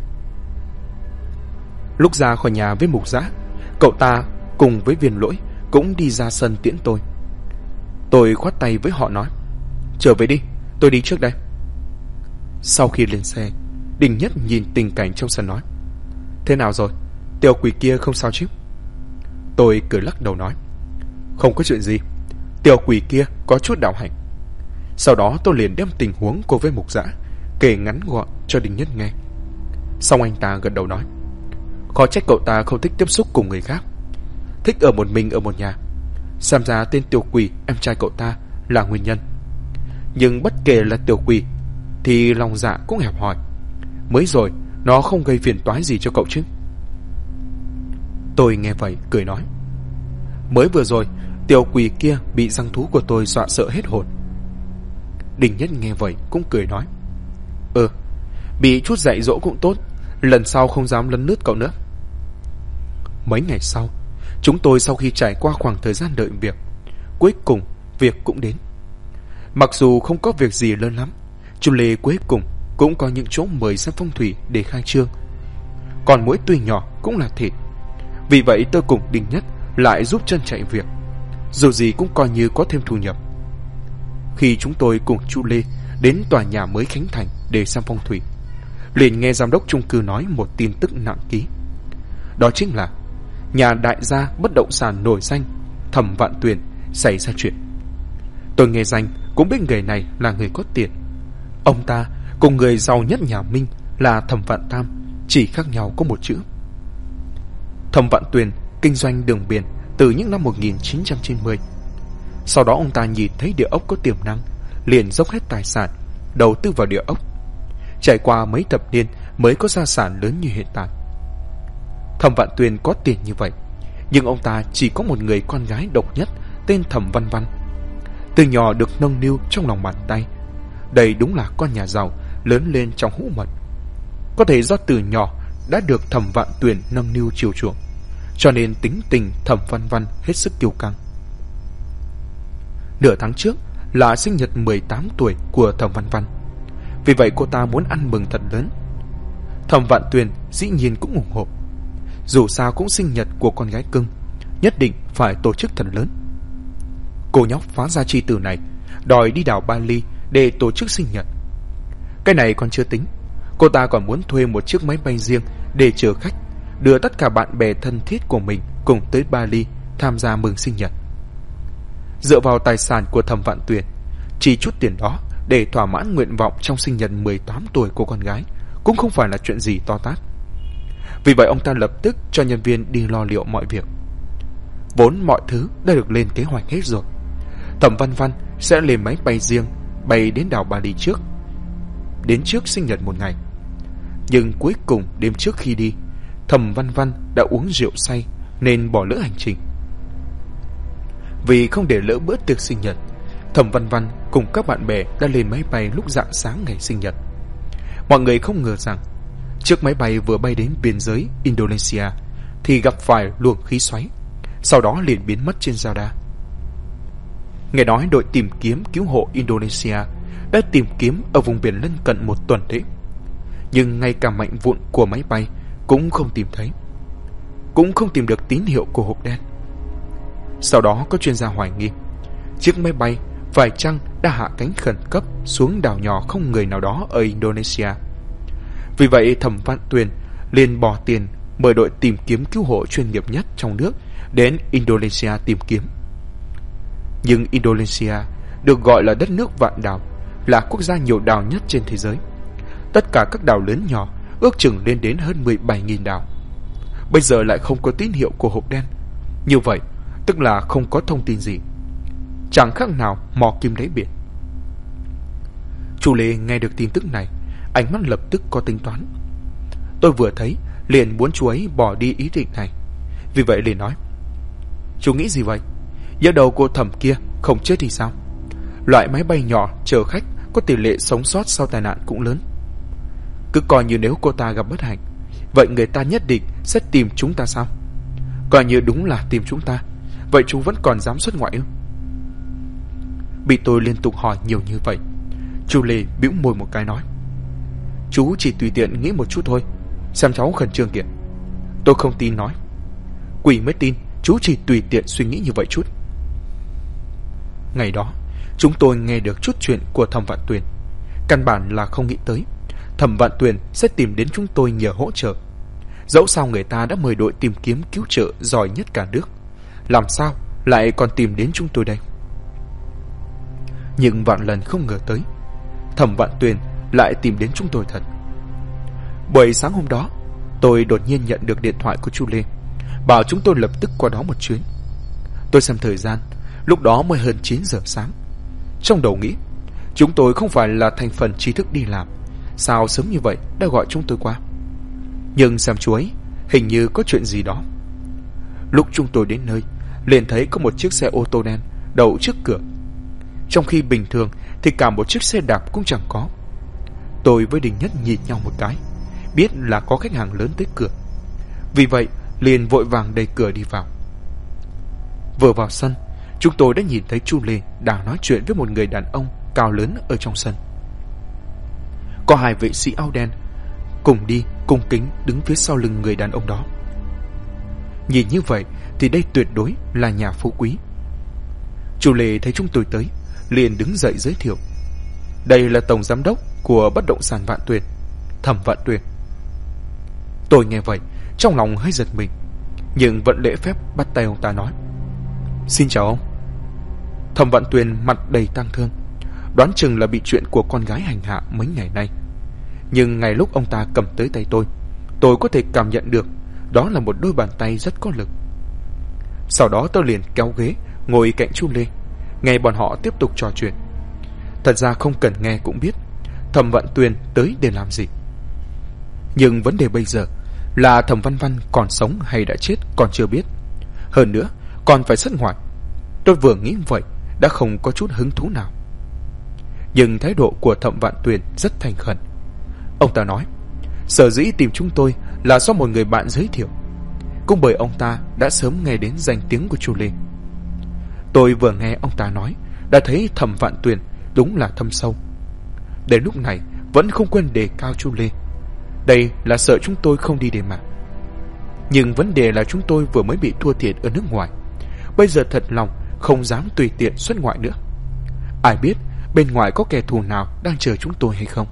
Lúc ra khỏi nhà với Mục Giã, cậu ta cùng với Viên Lỗi cũng đi ra sân tiễn tôi. Tôi khoát tay với họ nói, trở về đi, tôi đi trước đây. Sau khi lên xe, Đình Nhất nhìn tình cảnh trong sân nói, thế nào rồi, tiểu quỷ kia không sao chứ? Tôi cười lắc đầu nói, không có chuyện gì, tiểu quỷ kia có chút đạo hạnh. Sau đó tôi liền đem tình huống của Viên Mục Giã kể ngắn gọn cho Đình Nhất nghe. Xong anh ta gật đầu nói, khó trách cậu ta không thích tiếp xúc cùng người khác, thích ở một mình ở một nhà, xem ra tên tiểu quỷ em trai cậu ta là nguyên nhân. Nhưng bất kể là tiểu quỷ thì lòng dạ cũng hẹp hòi, mới rồi nó không gây phiền toái gì cho cậu chứ? Tôi nghe vậy cười nói, mới vừa rồi tiểu quỷ kia bị răng thú của tôi dọa sợ hết hồn. Đình Nhất nghe vậy cũng cười nói, bị chút dạy dỗ cũng tốt, lần sau không dám lấn lướt cậu nữa. Mấy ngày sau, chúng tôi sau khi trải qua khoảng thời gian đợi việc, cuối cùng việc cũng đến. Mặc dù không có việc gì lớn lắm, Chu Lê cuối cùng cũng có những chỗ mời xem phong thủy để khai trương. Còn mỗi tuy nhỏ cũng là thịt. Vì vậy tôi cùng Đình Nhất lại giúp chân chạy việc, dù gì cũng coi như có thêm thu nhập. Khi chúng tôi cùng Chu Lê đến tòa nhà mới khánh thành để xem phong thủy, liền nghe giám đốc chung cư nói một tin tức nặng ký. Đó chính là nhà đại gia bất động sản nổi danh Thẩm Vạn Tuyền xảy ra chuyện. Tôi nghe danh cũng biết người này là người có tiền. Ông ta cùng người giàu nhất nhà Minh là Thẩm Vạn Tam chỉ khác nhau có một chữ. Thẩm Vạn Tuyền kinh doanh đường biển từ những năm 1990. Sau đó ông ta nhìn thấy địa ốc có tiềm năng, liền dốc hết tài sản đầu tư vào địa ốc. Trải qua mấy thập niên mới có gia sản lớn như hiện tại. Thẩm Vạn Tuyền có tiền như vậy, nhưng ông ta chỉ có một người con gái độc nhất tên Thẩm Văn Văn. Từ nhỏ được nâng niu trong lòng bàn tay. Đây đúng là con nhà giàu lớn lên trong hũ mật. Có thể do từ nhỏ đã được Thẩm Vạn Tuyền nâng niu chiều chuộng, cho nên tính tình Thẩm Văn Văn hết sức kiêu căng. Nửa tháng trước là sinh nhật 18 tuổi của Thẩm Văn Văn, vì vậy cô ta muốn ăn mừng thật lớn. Thẩm Vạn Tuyền dĩ nhiên cũng ủng hộ. Dù sao cũng sinh nhật của con gái cưng, nhất định phải tổ chức thật lớn. Cô nhóc phá gia chi tử này đòi đi đảo Bali để tổ chức sinh nhật. Cái này còn chưa tính, cô ta còn muốn thuê một chiếc máy bay riêng để chở khách, đưa tất cả bạn bè thân thiết của mình cùng tới Bali tham gia mừng sinh nhật. Dựa vào tài sản của Thẩm Vạn Tuyền, chỉ chút tiền đó để thỏa mãn nguyện vọng trong sinh nhật 18 tuổi của con gái cũng không phải là chuyện gì to tát. Vì vậy ông ta lập tức cho nhân viên đi lo liệu mọi việc. Vốn mọi thứ đã được lên kế hoạch hết rồi. Thẩm Văn Văn sẽ lên máy bay riêng bay đến đảo Bali đến trước sinh nhật một ngày. Nhưng cuối cùng đêm trước khi đi, Thẩm Văn Văn đã uống rượu say nên bỏ lỡ hành trình. Vì không để lỡ bữa tiệc sinh nhật, Thẩm Văn Văn cùng các bạn bè đã lên máy bay lúc rạng sáng ngày sinh nhật. Mọi người không ngờ rằng chiếc máy bay vừa bay đến biên giới Indonesia thì gặp phải luồng khí xoáy, sau đó liền biến mất trên radar. Nghe nói đội tìm kiếm cứu hộ Indonesia đã tìm kiếm ở vùng biển lân cận một tuần đấy, nhưng ngay cả mảnh vụn của máy bay cũng không tìm thấy, cũng không tìm được tín hiệu của hộp đen. Sau đó có chuyên gia hoài nghi chiếc máy bay phải chăng đã hạ cánh khẩn cấp xuống đảo nhỏ không người nào đó ở Indonesia. Vì vậy Thẩm Vạn Tuyền liền bỏ tiền mời đội tìm kiếm cứu hộ chuyên nghiệp nhất trong nước đến Indonesia tìm kiếm. Nhưng Indonesia được gọi là đất nước vạn đảo, là quốc gia nhiều đảo nhất trên thế giới. Tất cả các đảo lớn nhỏ ước chừng lên đến hơn 17.000 đảo. Bây giờ lại không có tín hiệu của hộp đen. Như vậy tức là không có thông tin gì, chẳng khác nào mò kim đáy biển. Chu Lê nghe được tin tức này, ánh mắt lập tức có tính toán. Tôi vừa thấy liền muốn chú ấy bỏ đi ý định này, vì vậy liền nói: chú nghĩ gì vậy? Nhớ đầu cô Thẩm kia không chết thì sao? Loại máy bay nhỏ chở khách có tỷ lệ sống sót sau tai nạn cũng lớn. Cứ coi như nếu cô ta gặp bất hạnh, vậy người ta nhất định sẽ tìm chúng ta sao? Coi như đúng là tìm chúng ta, vậy chú vẫn còn dám xuất ngoại ư? Bị tôi liên tục hỏi nhiều như vậy, Chu Lê bĩu môi một cái nói: chú chỉ tùy tiện nghĩ một chút thôi, xem cháu khẩn trương kìa. Tôi không tin nói. Quỷ mới tin chú chỉ tùy tiện suy nghĩ như vậy chút. Ngày đó chúng tôi nghe được chút chuyện của Thẩm Vạn Tuyền, căn bản là không nghĩ tới Thẩm Vạn Tuyền sẽ tìm đến chúng tôi nhờ hỗ trợ. Dẫu sao người ta đã mời đội tìm kiếm cứu trợ giỏi nhất cả nước, làm sao lại còn tìm đến chúng tôi đây? Nhưng vạn lần không ngờ tới, Thẩm Vạn Tuyền lại tìm đến chúng tôi thật. Buổi sáng hôm đó, tôi đột nhiên nhận được điện thoại của Chu Lê, bảo chúng tôi lập tức qua đó một chuyến. Tôi xem thời gian, lúc đó mới hơn 9 giờ sáng. Trong đầu nghĩ, chúng tôi không phải là thành phần trí thức đi làm, sao sớm như vậy đã gọi chúng tôi qua. Nhưng xem chú ấy, hình như có chuyện gì đó. Lúc chúng tôi đến nơi, liền thấy có một chiếc xe ô tô đen đậu trước cửa, trong khi bình thường thì cả một chiếc xe đạp cũng chẳng có. Tôi với Đình Nhất nhìn nhau một cái, biết là có khách hàng lớn tới cửa, vì vậy liền vội vàng đẩy cửa đi vào. Vừa vào sân, chúng tôi đã nhìn thấy Chu Lê đang nói chuyện với một người đàn ông cao lớn ở trong sân. Có hai vệ sĩ áo đen cùng đi cung kính đứng phía sau lưng người đàn ông đó. Nhìn như vậy thì đây tuyệt đối là nhà phú quý. Chu Lê thấy chúng tôi tới, liền đứng dậy giới thiệu: đây là tổng giám đốc của bất động sản Vạn Tuyền, Thẩm Vạn Tuyền. Tôi nghe vậy trong lòng hơi giật mình, nhưng vẫn lễ phép bắt tay ông ta nói: xin chào ông. Thẩm Vạn Tuyền mặt đầy tang thương, đoán chừng là bị chuyện của con gái hành hạ mấy ngày nay. Nhưng ngay lúc ông ta cầm tới tay tôi có thể cảm nhận được đó là một đôi bàn tay rất có lực. Sau đó tôi liền kéo ghế ngồi cạnh Chu Lê, nghe bọn họ tiếp tục trò chuyện. Thật ra không cần nghe cũng biết Thẩm Vạn Tuyền tới để làm gì. Nhưng vấn đề bây giờ là Thẩm Văn Văn còn sống hay đã chết còn chưa biết. Hơn nữa còn phải xuất ngoại. Tôi vừa nghĩ vậy đã không có chút hứng thú nào. Nhưng thái độ của Thẩm Vạn Tuyền rất thành khẩn. Ông ta nói sở dĩ tìm chúng tôi là do một người bạn giới thiệu, cũng bởi ông ta đã sớm nghe đến danh tiếng của Chu Lê. Tôi vừa nghe ông ta nói đã thấy Thẩm Vạn Tuyền đúng là thâm sâu. Đến lúc này vẫn không quên đề cao Chu Lê. Đây là sợ chúng tôi không đi để mà. Nhưng vấn đề là chúng tôi vừa mới bị thua thiệt ở nước ngoài, bây giờ thật lòng không dám tùy tiện xuất ngoại nữa. Ai biết bên ngoài có kẻ thù nào đang chờ chúng tôi hay không.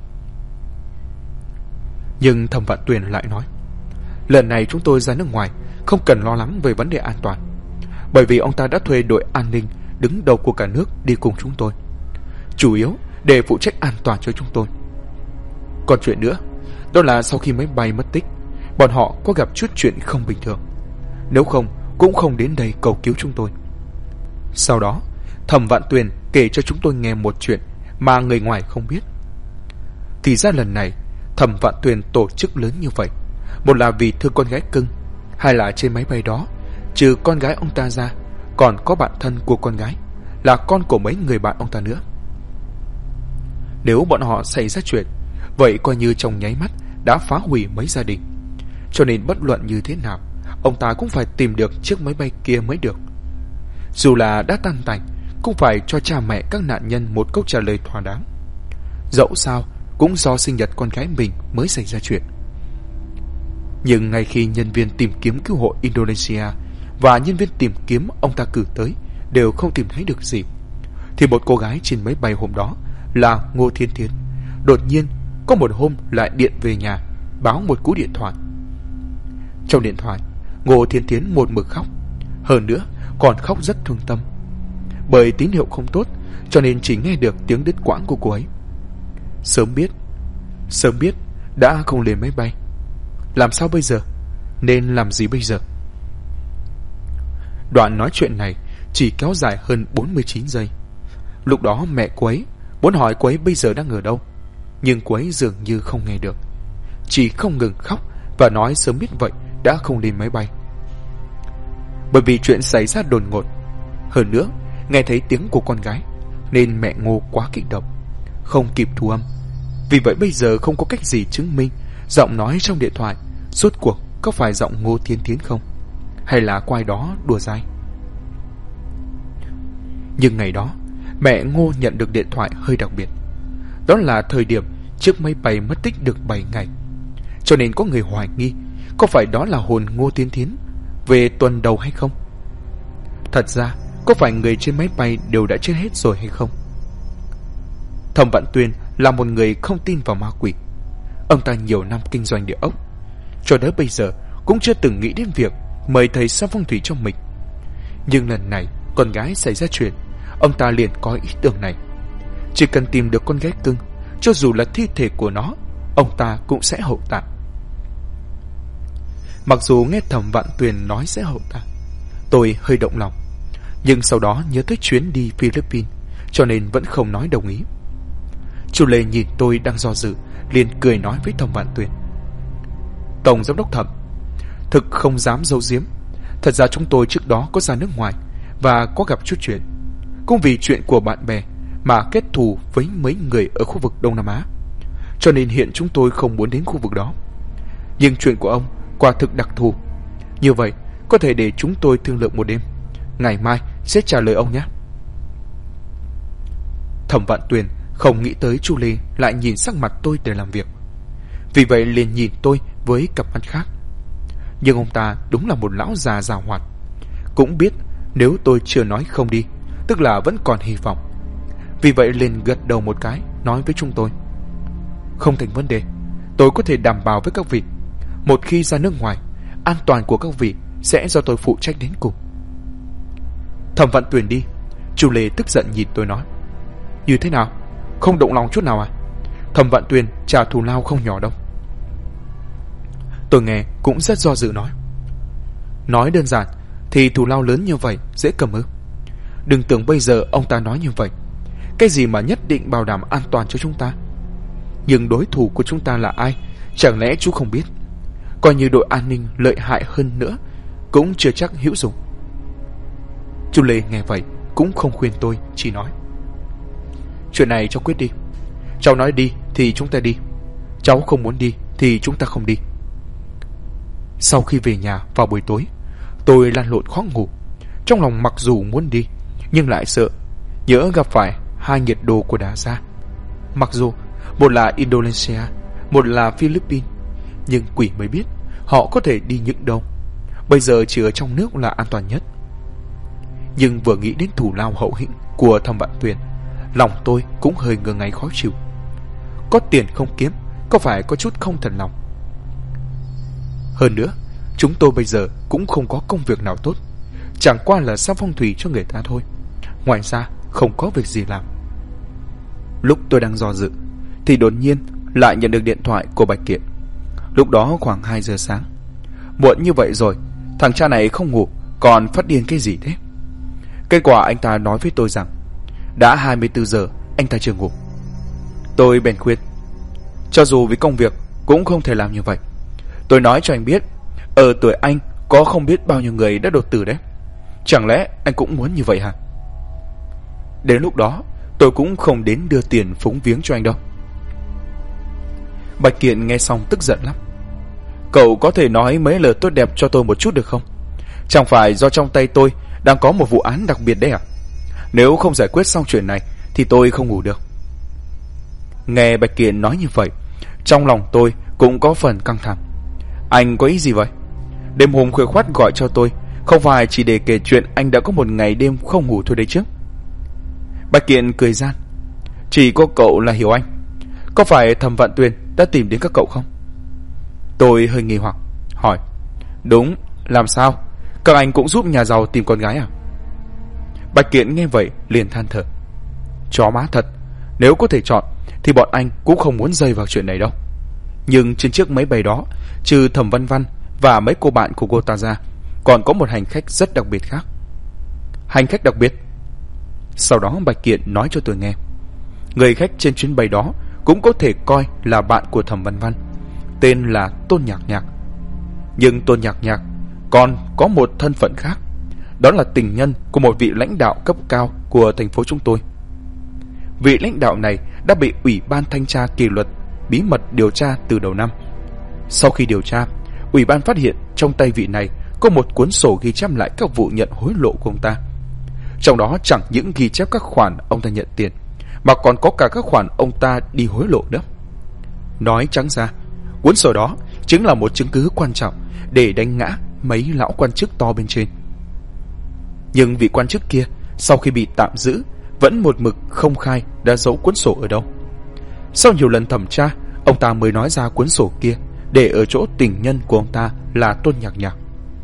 Nhưng Thẩm Vạn Tuyền lại nói, lần này chúng tôi ra nước ngoài không cần lo lắng về vấn đề an toàn, bởi vì ông ta đã thuê đội an ninh đứng đầu của cả nước đi cùng chúng tôi, chủ yếu để phụ trách an toàn cho chúng tôi. Còn chuyện nữa, đó là sau khi máy bay mất tích, bọn họ có gặp chút chuyện không bình thường, nếu không cũng không đến đây cầu cứu chúng tôi. Sau đó Thẩm Vạn Tuyền kể cho chúng tôi nghe một chuyện mà người ngoài không biết. Thì ra lần này Thẩm Vạn Tuyền tổ chức lớn như vậy, một là vì thương con gái cưng, hai là trên máy bay đó trừ con gái ông ta ra còn có bạn thân của con gái, là con của mấy người bạn ông ta nữa. Nếu bọn họ xảy ra chuyện, vậy coi như trong nháy mắt đã phá hủy mấy gia đình. Cho nên bất luận như thế nào, ông ta cũng phải tìm được chiếc máy bay kia mới được. Dù là đã tan tành, cũng phải cho cha mẹ các nạn nhân một câu trả lời thỏa đáng. Dẫu sao cũng do sinh nhật con gái mình mới xảy ra chuyện. Nhưng ngay khi nhân viên tìm kiếm cứu hộ Indonesia và nhân viên tìm kiếm ông ta cử tới đều không tìm thấy được gì, thì một cô gái trên máy bay hôm đó là Ngô Thiên Thiến đột nhiên có một hôm lại điện về nhà báo một cú điện thoại. Trong điện thoại, Ngô Thiên Thiến một mực khóc, hơn nữa còn khóc rất thương tâm. Bởi tín hiệu không tốt cho nên chỉ nghe được tiếng đứt quãng của cô ấy. Sớm biết đã không lên máy bay, làm sao bây giờ, nên làm gì bây giờ? Đoạn nói chuyện này chỉ kéo dài hơn 49 giây. Lúc đó mẹ cô ấy muốn hỏi cô ấy bây giờ đang ở đâu, nhưng cô ấy dường như không nghe được, chỉ không ngừng khóc và nói sớm biết vậy đã không lên máy bay. Bởi vì chuyện xảy ra đột ngột, hơn nữa nghe thấy tiếng của con gái, nên mẹ Ngô quá kích động, không kịp thu âm. Vì vậy bây giờ không có cách gì chứng minh giọng nói trong điện thoại rốt cuộc có phải giọng Ngô Thiên Thiến không, hay là có ai đó đùa dai. Nhưng ngày đó mẹ Ngô nhận được điện thoại hơi đặc biệt. Đó là thời điểm chiếc máy bay mất tích được 7 ngày, cho nên có người hoài nghi có phải đó là hồn Ngô Thiên Thiến về tuần đầu hay không. Thật ra có phải người trên máy bay đều đã chết hết rồi hay không? Thẩm Vạn Tuyền là một người không tin vào ma quỷ. Ông ta nhiều năm kinh doanh địa ốc, cho đến bây giờ cũng chưa từng nghĩ đến việc mời thầy xem phong thủy cho mình. Nhưng lần này con gái xảy ra chuyện, ông ta liền có ý tưởng này. Chỉ cần tìm được con gái cưng, cho dù là thi thể của nó, ông ta cũng sẽ hậu táng. Mặc dù nghe Thẩm Vạn Tuyền nói sẽ hậu táng, tôi hơi động lòng, nhưng sau đó nhớ tới chuyến đi Philippines, cho nên vẫn không nói đồng ý. Chu Lê nhìn tôi đang do dự, liền cười nói với Thẩm Vạn Tuyền: Tổng giám đốc Thẩm, thực không dám giấu giếm, thật ra chúng tôi trước đó có ra nước ngoài và có gặp chút chuyện, cũng vì chuyện của bạn bè mà kết thù với mấy người ở khu vực Đông Nam Á, cho nên hiện chúng tôi không muốn đến khu vực đó. Nhưng chuyện của ông quả thực đặc thù, như vậy có thể để chúng tôi thương lượng một đêm, ngày mai sẽ trả lời ông nhé. Thẩm Vạn Tuyền không nghĩ tới Chu Lê lại nhìn sắc mặt tôi để làm việc, vì vậy liền nhìn tôi với cặp mắt khác. Nhưng ông ta đúng là một lão già giàu hoạt, cũng biết nếu tôi chưa nói không đi, tức là vẫn còn hy vọng. Vì vậy liền gật đầu một cái, nói với chúng tôi: Không thành vấn đề, tôi có thể đảm bảo với các vị, một khi ra nước ngoài, an toàn của các vị sẽ do tôi phụ trách đến cùng. Thẩm Vạn Tuyền đi, Chu Lê tức giận nhìn tôi nói: Như thế nào, không động lòng chút nào à? Thẩm Vạn Tuyền trả thù lao không nhỏ đâu. Tôi nghe cũng rất do dự nói đơn giản thì thù lao lớn như vậy dễ cầm ư? Đừng tưởng bây giờ ông ta nói như vậy, cái gì mà nhất định bảo đảm an toàn cho chúng ta. Nhưng đối thủ của chúng ta là ai, chẳng lẽ chú không biết? coi như đội an ninh lợi hại hơn nữa cũng chưa chắc hữu dụng. Chú Lê nghe vậy cũng không khuyên tôi, chỉ nói: chuyện này cháu quyết đi. Cháu nói đi thì chúng ta đi, cháu không muốn đi thì chúng ta không đi. Sau khi về nhà vào buổi tối, tôi lăn lộn khó ngủ. Trong lòng mặc dù muốn đi nhưng lại sợ, nhỡ gặp phải hai nhiệt đồ của Đà Gia. Mặc dù một là Indonesia, một là Philippines, nhưng quỷ mới biết họ có thể đi những đâu. Bây giờ chỉ ở trong nước là an toàn nhất. Nhưng vừa nghĩ đến thủ lao hậu hĩnh của Thẩm Vạn Tuyền, lòng tôi cũng hơi ngơ ngáy khó chịu. Có tiền không kiếm, có phải có chút không thật lòng. Hơn nữa, chúng tôi bây giờ cũng không có công việc nào tốt, chẳng qua là xem phong thủy cho người ta thôi. Ngoài ra không có việc gì làm. Lúc tôi đang do dự thì đột nhiên lại nhận được điện thoại của Bạch Kiện. Lúc đó khoảng 2 giờ sáng. Muộn như vậy rồi, thằng cha này không ngủ còn phát điên cái gì thế? Kết quả anh ta nói với tôi rằng đã 24 giờ anh ta chưa ngủ. Tôi bèn khuyên, cho dù vì công việc cũng không thể làm như vậy. Tôi nói cho anh biết, ở tuổi anh có không biết bao nhiêu người đã đột tử đấy. Chẳng lẽ anh cũng muốn như vậy hả? Đến lúc đó tôi cũng không đến đưa tiền phúng viếng cho anh đâu. Bạch Kiện nghe xong tức giận lắm. Cậu có thể nói mấy lời tốt đẹp cho tôi một chút được không? Chẳng phải do trong tay tôi đang có một vụ án đặc biệt đấy à? Nếu không giải quyết xong chuyện này thì tôi không ngủ được. Nghe Bạch Kiện nói như vậy, trong lòng tôi cũng có phần căng thẳng. Anh có ý gì vậy? Đêm hôm khuya khoắt gọi cho tôi không phải chỉ để kể chuyện anh đã có một ngày đêm không ngủ thôi đấy chứ? Bạch Kiện cười gian. Chỉ có cậu là hiểu anh. Có phải Thẩm Vạn Tuyền đã tìm đến các cậu không? Tôi hơi nghi hoặc hỏi. Đúng, làm sao? Các anh cũng giúp nhà giàu tìm con gái à? Bạch Kiện nghe vậy liền than thở. Chó má thật, nếu có thể chọn thì bọn anh cũng không muốn dây vào chuyện này đâu. Nhưng trên chiếc máy bay đó, trừ Thẩm Văn Văn và mấy cô bạn của cô ta ra, còn có một hành khách rất đặc biệt khác. Hành khách đặc biệt? Sau đó Bạch Kiện nói cho tôi nghe, người khách trên chuyến bay đó cũng có thể coi là bạn của Thẩm Văn Văn, tên là Tôn Nhạc Nhạc. Nhưng Tôn Nhạc Nhạc còn có một thân phận khác, đó là tình nhân của một vị lãnh đạo cấp cao của thành phố chúng tôi. Vị lãnh đạo này đã bị Ủy ban Thanh tra Kỷ luật bí mật điều tra từ đầu năm. Sau khi điều tra, Ủy ban phát hiện trong tay vị này có một cuốn sổ ghi chép lại các vụ nhận hối lộ của ông ta. Trong đó chẳng những ghi chép các khoản ông ta nhận tiền, mà còn có cả các khoản ông ta đi hối lộ nữa. Nói trắng ra, cuốn sổ đó chính là một chứng cứ quan trọng để đánh ngã mấy lão quan chức to bên trên. Nhưng vị quan chức kia sau khi bị tạm giữ vẫn một mực không khai đã giấu cuốn sổ ở đâu. Sau nhiều lần thẩm tra, ông ta mới nói ra cuốn sổ kia để ở chỗ tình nhân của ông ta là Tôn Nhạc Nhạc.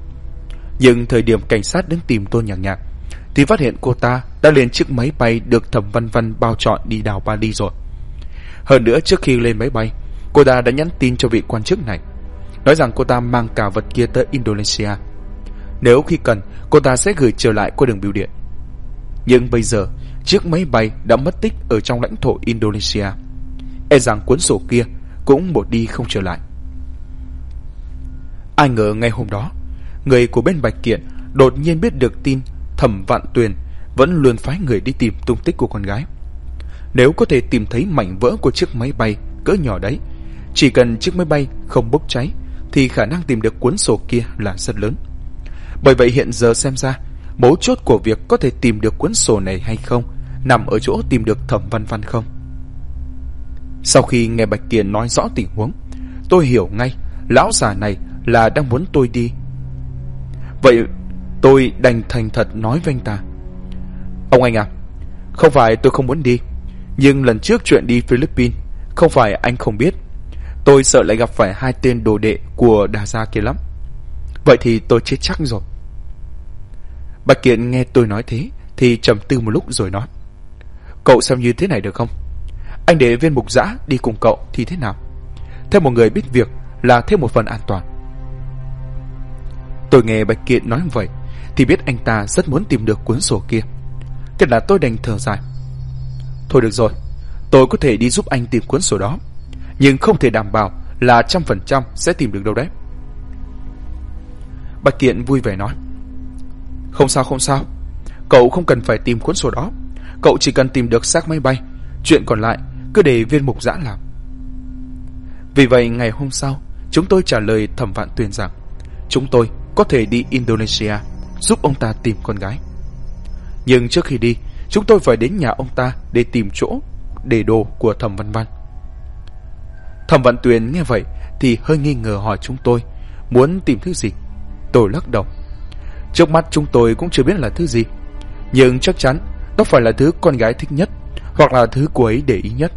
Nhưng thời điểm cảnh sát đến tìm Tôn Nhạc Nhạc thì phát hiện cô ta đã lên chiếc máy bay được Thẩm Văn Văn bao chọn đi đảo Bali rồi. Hơn nữa, trước khi lên máy bay, cô ta đã nhắn tin cho vị quan chức này, nói rằng cô ta mang cả vật kia tới Indonesia. Nếu khi cần, cô ta sẽ gửi trở lại qua đường bưu điện. Nhưng bây giờ, chiếc máy bay đã mất tích ở trong lãnh thổ Indonesia. E rằng cuốn sổ kia cũng một đi không trở lại. Ai ngờ ngày hôm đó, người của bên Bạch Kiện đột nhiên biết được tin Thẩm Vạn Tuyền vẫn luôn phái người đi tìm tung tích của con gái. Nếu có thể tìm thấy mảnh vỡ của chiếc máy bay cỡ nhỏ đấy, chỉ cần chiếc máy bay không bốc cháy thì khả năng tìm được cuốn sổ kia là rất lớn. Bởi vậy hiện giờ xem ra, mấu chốt của việc có thể tìm được cuốn sổ này hay không nằm ở chỗ tìm được Thẩm Văn Văn không. Sau khi nghe Bạch Kiện nói rõ tình huống, tôi hiểu ngay lão già này là đang muốn tôi đi. Vậy tôi đành thành thật nói với anh ta, ông anh à, không phải tôi không muốn đi, nhưng lần trước chuyện đi Philippines không phải anh không biết, tôi sợ lại gặp phải hai tên đồ đệ của Đà Gia kia lắm. Vậy thì tôi chết chắc rồi. Bạch Kiện nghe tôi nói thế thì trầm tư một lúc rồi nói, cậu xem như thế này được không? Anh để viên mục dã đi cùng cậu thì thế nào? Thêm một người biết việc là thêm một phần an toàn. Tôi nghe Bạch Kiện nói vậy thì biết anh ta rất muốn tìm được cuốn sổ kia. Thế là tôi đành thở dài. Thôi được rồi, tôi có thể đi giúp anh tìm cuốn sổ đó, nhưng không thể đảm bảo là 100% sẽ tìm được đâu đấy. Bạch Kiện vui vẻ nói: Không sao, cậu không cần phải tìm cuốn sổ đó. Cậu chỉ cần tìm được xác máy bay, chuyện còn lại cứ để viên mục giã làm. Vì vậy ngày hôm sau, chúng tôi trả lời Thẩm Vạn Tuyền rằng chúng tôi có thể đi Indonesia giúp ông ta tìm con gái. Nhưng trước khi đi, chúng tôi phải đến nhà ông ta để tìm chỗ để đồ của Thẩm Văn Văn. Thẩm Vạn Tuyền nghe vậy thì hơi nghi ngờ hỏi chúng tôi muốn tìm thứ gì. Tôi lắc đầu. Trước mắt chúng tôi cũng chưa biết là thứ gì, nhưng chắc chắn đó phải là thứ con gái thích nhất, hoặc là thứ cô ấy để ý nhất.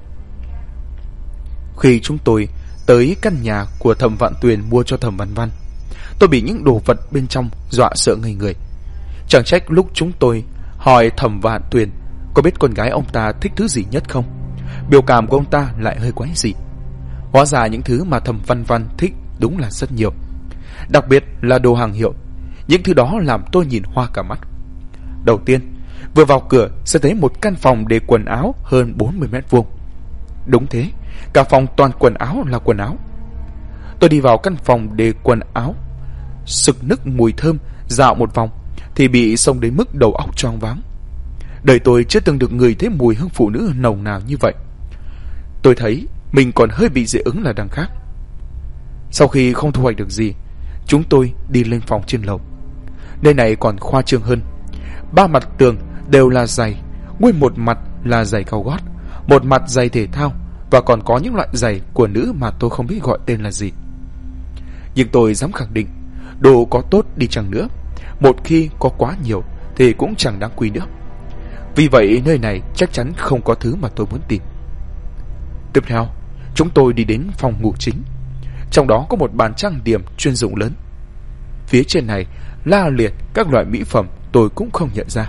Khi chúng tôi tới căn nhà của Thẩm Vạn Tuyền mua cho Thẩm Văn Văn, tôi bị những đồ vật bên trong dọa sợ ngây người. Chẳng trách lúc chúng tôi hỏi Thẩm Vạn Tuyền có biết con gái ông ta thích thứ gì nhất không, biểu cảm của ông ta lại hơi quái dị. Hóa ra những thứ mà Thẩm Văn Văn thích đúng là rất nhiều, đặc biệt là đồ hàng hiệu. Những thứ đó làm tôi nhìn hoa cả mắt. Đầu tiên, vừa vào cửa sẽ thấy một căn phòng để quần áo hơn 40 mét vuông. Đúng thế, cả phòng toàn quần áo là quần áo. Tôi đi vào căn phòng để quần áo, sực nức mùi thơm, dạo một vòng thì bị xông đến mức đầu óc choáng váng. Đời tôi chưa từng được ngửi thấy mùi hương phụ nữ nồng nàn như vậy. Tôi thấy mình còn hơi bị dị ứng là đằng khác. Sau khi không thu hoạch được gì, chúng tôi đi lên phòng trên lầu. Nơi này còn khoa trương hơn. 3 mặt tường đều là giày, nguyên một mặt là giày cao gót, một mặt giày thể thao, và còn có những loại giày của nữ mà tôi không biết gọi tên là gì. Nhưng tôi dám khẳng định, đồ có tốt đi chăng nữa, một khi có quá nhiều thì cũng chẳng đáng quý nữa. Vì vậy nơi này chắc chắn không có thứ mà tôi muốn tìm. Tiếp theo, chúng tôi đi đến phòng ngủ chính. Trong đó có một bàn trang điểm chuyên dụng lớn. Phía trên này la liệt các loại mỹ phẩm tôi cũng không nhận ra,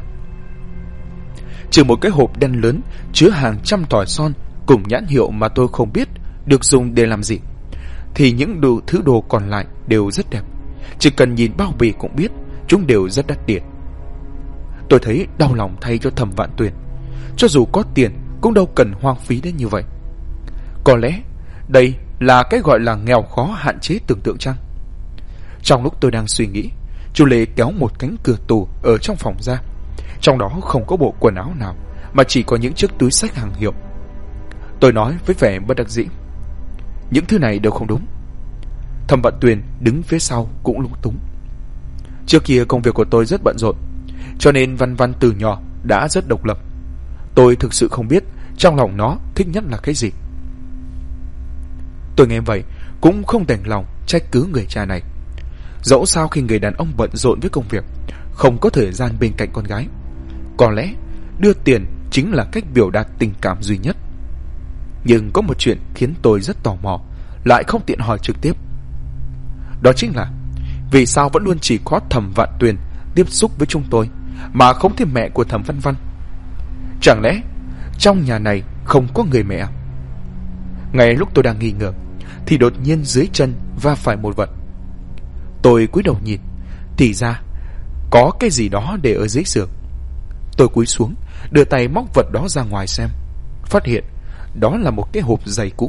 trừ một cái hộp đen lớn chứa hàng trăm tỏi son cùng nhãn hiệu mà tôi không biết được dùng để làm gì, thì những thứ đồ còn lại đều rất đẹp. Chỉ cần nhìn bao bì cũng biết chúng đều rất đắt tiền. Tôi thấy đau lòng thay cho Thẩm Vạn Tuyền. Cho dù có tiền cũng đâu cần hoang phí đến như vậy. Có lẽ đây là cái gọi là nghèo khó hạn chế tưởng tượng chăng? Trong lúc tôi đang suy nghĩ, chú Lê kéo một cánh cửa tủ ở trong phòng ra. Trong đó không có bộ quần áo nào, mà chỉ có những chiếc túi xách hàng hiệu. Tôi nói với vẻ bất đắc dĩ: những thứ này đều không đúng. Thẩm Vạn Tuyền đứng phía sau cũng lúng túng. Trước kia công việc của tôi rất bận rộn, cho nên Văn Văn từ nhỏ đã rất độc lập. Tôi thực sự không biết trong lòng nó thích nhất là cái gì. Tôi nghe vậy cũng không đành lòng trách cứ người cha này. Dẫu sao khi người đàn ông bận rộn với công việc, không có thời gian bên cạnh con gái, có lẽ đưa tiền chính là cách biểu đạt tình cảm duy nhất. Nhưng có một chuyện khiến tôi rất tò mò, lại không tiện hỏi trực tiếp. Đó chính là vì sao vẫn luôn chỉ có Thẩm Vạn Tuyền tiếp xúc với chúng tôi, mà không thêm mẹ của Thẩm Văn Văn? Chẳng lẽ trong nhà này không có người mẹ? Ngay lúc tôi đang nghi ngờ thì đột nhiên dưới chân va phải một vật. Tôi cúi đầu nhìn, thì ra có cái gì đó để ở dưới giường. Tôi cúi xuống, đưa tay móc vật đó ra ngoài xem, phát hiện đó là một cái hộp giày cũ.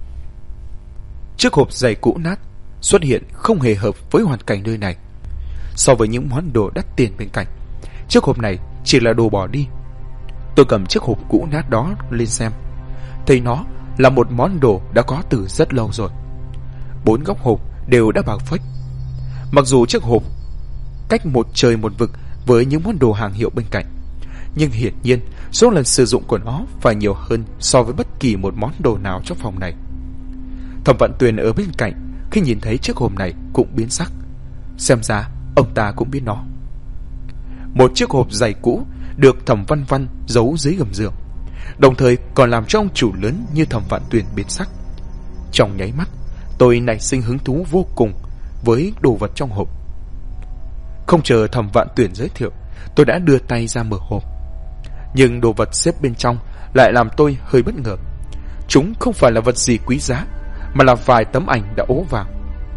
Chiếc hộp giày cũ nát xuất hiện không hề hợp với hoàn cảnh nơi này. So với những món đồ đắt tiền bên cạnh, chiếc hộp này chỉ là đồ bỏ đi. Tôi cầm chiếc hộp cũ nát đó lên xem, thấy nó là một món đồ đã có từ rất lâu rồi. 4 góc hộp đều đã bạc phách. Mặc dù chiếc hộp cách một trời một vực với những món đồ hàng hiệu bên cạnh, nhưng hiển nhiên số lần sử dụng của nó phải nhiều hơn so với bất kỳ một món đồ nào trong phòng này. Thẩm Vạn Tuyền ở bên cạnh khi nhìn thấy chiếc hộp này cũng biến sắc. Xem ra ông ta cũng biết nó. Một chiếc hộp giày cũ được Thẩm Văn Văn giấu dưới gầm giường, đồng thời còn làm cho ông chủ lớn như Thẩm Vạn Tuyền biến sắc. Trong nháy mắt, tôi nảy sinh hứng thú vô cùng với đồ vật trong hộp. Không chờ Thẩm Vạn Tuyền giới thiệu, tôi đã đưa tay ra mở hộp. Nhưng đồ vật xếp bên trong lại làm tôi hơi bất ngờ. Chúng không phải là vật gì quý giá, mà là vài tấm ảnh đã ố vàng.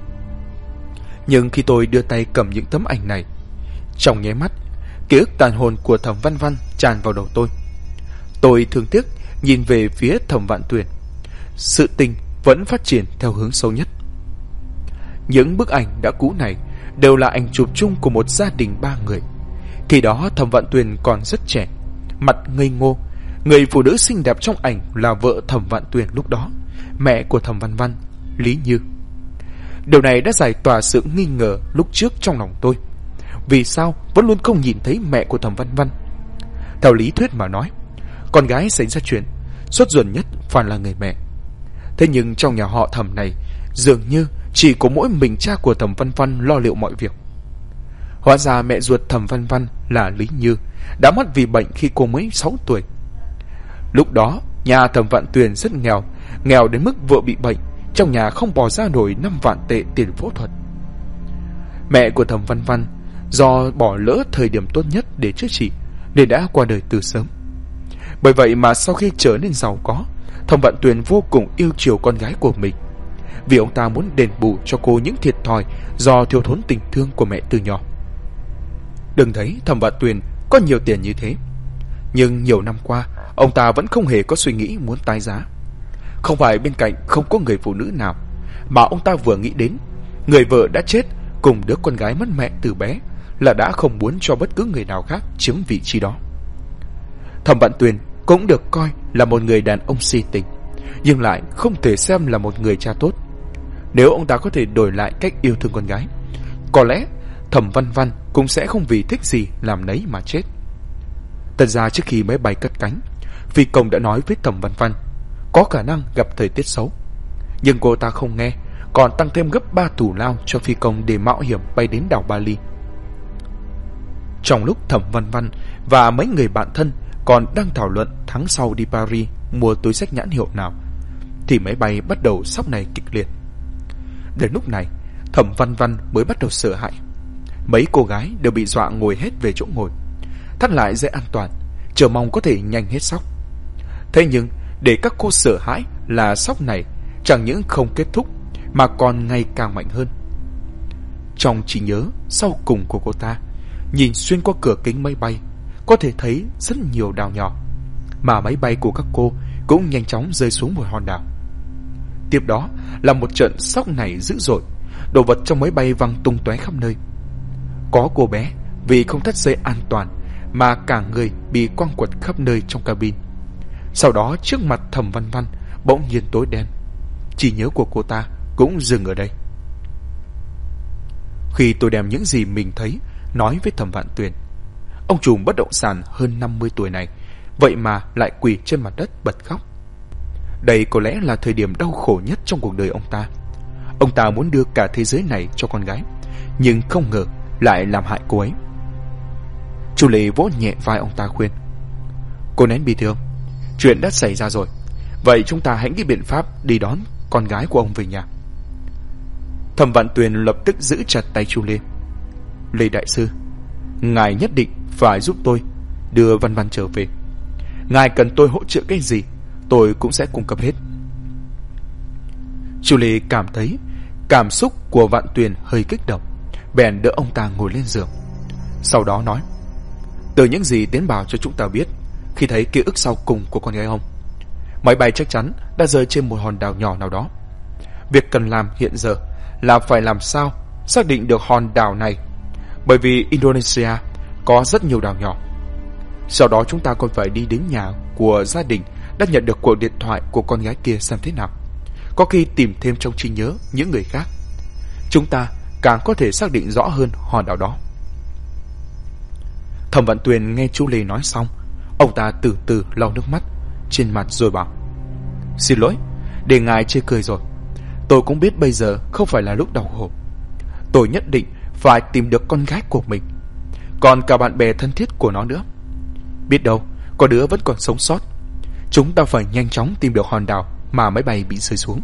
Nhưng khi tôi đưa tay cầm những tấm ảnh này, trong nháy mắt, ký ức tàn hồn của Thẩm Văn Văn tràn vào đầu tôi. Tôi thương tiếc nhìn về phía Thẩm Vạn Tuyền. Sự tình vẫn phát triển theo hướng xấu nhất. Những bức ảnh đã cũ này đều là ảnh chụp chung của một gia đình 3 người. Khi đó Thẩm Vạn Tuyền còn rất trẻ, mặt ngây ngô. Người phụ nữ xinh đẹp trong ảnh là vợ Thẩm Vạn Tuyền lúc đó, mẹ của Thẩm Văn Văn, Lý Như. Điều này đã giải tỏa sự nghi ngờ lúc trước trong lòng tôi. Vì sao vẫn luôn không nhìn thấy mẹ của Thẩm Văn Văn? Theo lý thuyết mà nói, con gái xảy ra chuyện, sốt ruột nhất phải là người mẹ. Thế nhưng trong nhà họ Thẩm này, dường như chỉ có mỗi mình cha của Thẩm Văn Văn lo liệu mọi việc. Hóa ra mẹ ruột Thẩm Văn Văn là Lý Như đã mất vì bệnh khi cô mới 6 tuổi. Lúc đó nhà Thẩm Vạn Tuyền rất nghèo, nghèo đến mức vợ bị bệnh, trong nhà không bỏ ra nổi 5 vạn tệ tiền phẫu thuật. Mẹ của Thẩm Văn Văn do bỏ lỡ thời điểm tốt nhất để chữa trị nên đã qua đời từ sớm. Bởi vậy mà sau khi trở nên giàu có, Thẩm Vạn Tuyền vô cùng yêu chiều con gái của mình, vì ông ta muốn đền bù cho cô những thiệt thòi do thiếu thốn tình thương của mẹ từ nhỏ. Đừng thấy Thẩm Vạn Tuyền có nhiều tiền như thế, nhưng nhiều năm qua ông ta vẫn không hề có suy nghĩ muốn tái giá. Không phải bên cạnh không có người phụ nữ nào, mà ông ta vừa nghĩ đến người vợ đã chết cùng đứa con gái mất mẹ từ bé là đã không muốn cho bất cứ người nào khác chiếm vị trí đó. Thẩm Vạn Tuyền cũng được coi là một người đàn ông si tình, nhưng lại không thể xem là một người cha tốt. Nếu ông ta có thể đổi lại cách yêu thương con gái, có lẽ Thẩm Văn Văn cũng sẽ không vì thích gì làm nấy mà chết. Thật ra trước khi máy bay cất cánh, phi công đã nói với Thẩm Văn Văn có khả năng gặp thời tiết xấu, nhưng cô ta không nghe, còn tăng thêm gấp 3 thù lao cho phi công để mạo hiểm bay đến đảo Bali. Trong lúc Thẩm Văn Văn và mấy người bạn thân còn đang thảo luận tháng sau đi Paris mua túi xách nhãn hiệu nào, thì máy bay bắt đầu sóc này kịch liệt. Đến lúc này, Thẩm Văn Văn mới bắt đầu sợ hãi. Mấy cô gái đều bị dọa ngồi hết về chỗ ngồi, thắt lại dây an toàn, chờ mong có thể nhanh hết sóc. Thế nhưng để các cô sợ hãi là sóc này chẳng những không kết thúc mà còn ngày càng mạnh hơn. Trong trí nhớ sau cùng của cô ta, nhìn xuyên qua cửa kính máy bay, có thể thấy rất nhiều đảo nhỏ, mà máy bay của các cô cũng nhanh chóng rơi xuống một hòn đảo. Tiếp đó là một trận sóc này dữ dội, đồ vật trong máy bay văng tung tóe khắp nơi. Có cô bé vì không thắt dây an toàn mà cả người bị quăng quật khắp nơi trong cabin. Sau đó trước mặt Thẩm Văn Văn bỗng nhiên tối đen. Trí nhớ của cô ta cũng dừng ở đây. Khi tôi đem những gì mình thấy nói với Thẩm Vạn Tuyền, ông trùm bất động sản hơn 50 tuổi này vậy mà lại quỳ trên mặt đất bật khóc. Đây có lẽ là thời điểm đau khổ nhất trong cuộc đời ông ta. Ông ta muốn đưa cả thế giới này cho con gái, nhưng không ngờ lại làm hại cô ấy. Chu Lê vỗ nhẹ vai ông ta khuyên: "Cô nén bi thương, chuyện đã xảy ra rồi, vậy chúng ta hãy nghĩ biện pháp đi đón con gái của ông về nhà." Thẩm Vạn Tuyền lập tức giữ chặt tay Chu Lê. "Lê đại sư, ngài nhất định phải giúp tôi đưa Văn Văn trở về. Ngài cần tôi hỗ trợ cái gì, tôi cũng sẽ cung cấp hết." Chu Lê cảm thấy cảm xúc của Vạn Tuyền hơi kích động, bèn đỡ ông ta ngồi lên giường. Sau đó nói: "Từ những gì Tiến bảo cho chúng ta biết, khi thấy ký ức sau cùng của con gái ông, máy bay chắc chắn đã rơi trên một hòn đảo nhỏ nào đó. Việc cần làm hiện giờ là phải làm sao xác định được hòn đảo này, bởi vì Indonesia có rất nhiều đảo nhỏ. Sau đó chúng ta còn phải đi đến nhà của gia đình đã nhận được cuộc điện thoại của con gái kia xem thế nào. Có khi tìm thêm trong trí nhớ những người khác, chúng ta càng có thể xác định rõ hơn hòn đảo đó." Thẩm Vạn Tuyền nghe chú Lê nói xong, ông ta từ từ lau nước mắt trên mặt rồi bảo: "Xin lỗi, để ngài chê cười rồi. Tôi cũng biết bây giờ không phải là lúc đau khổ. Tôi nhất định phải tìm được con gái của mình, còn cả bạn bè thân thiết của nó nữa. Biết đâu có đứa vẫn còn sống sót. Chúng ta phải nhanh chóng tìm được hòn đảo mà máy bay bị rơi xuống."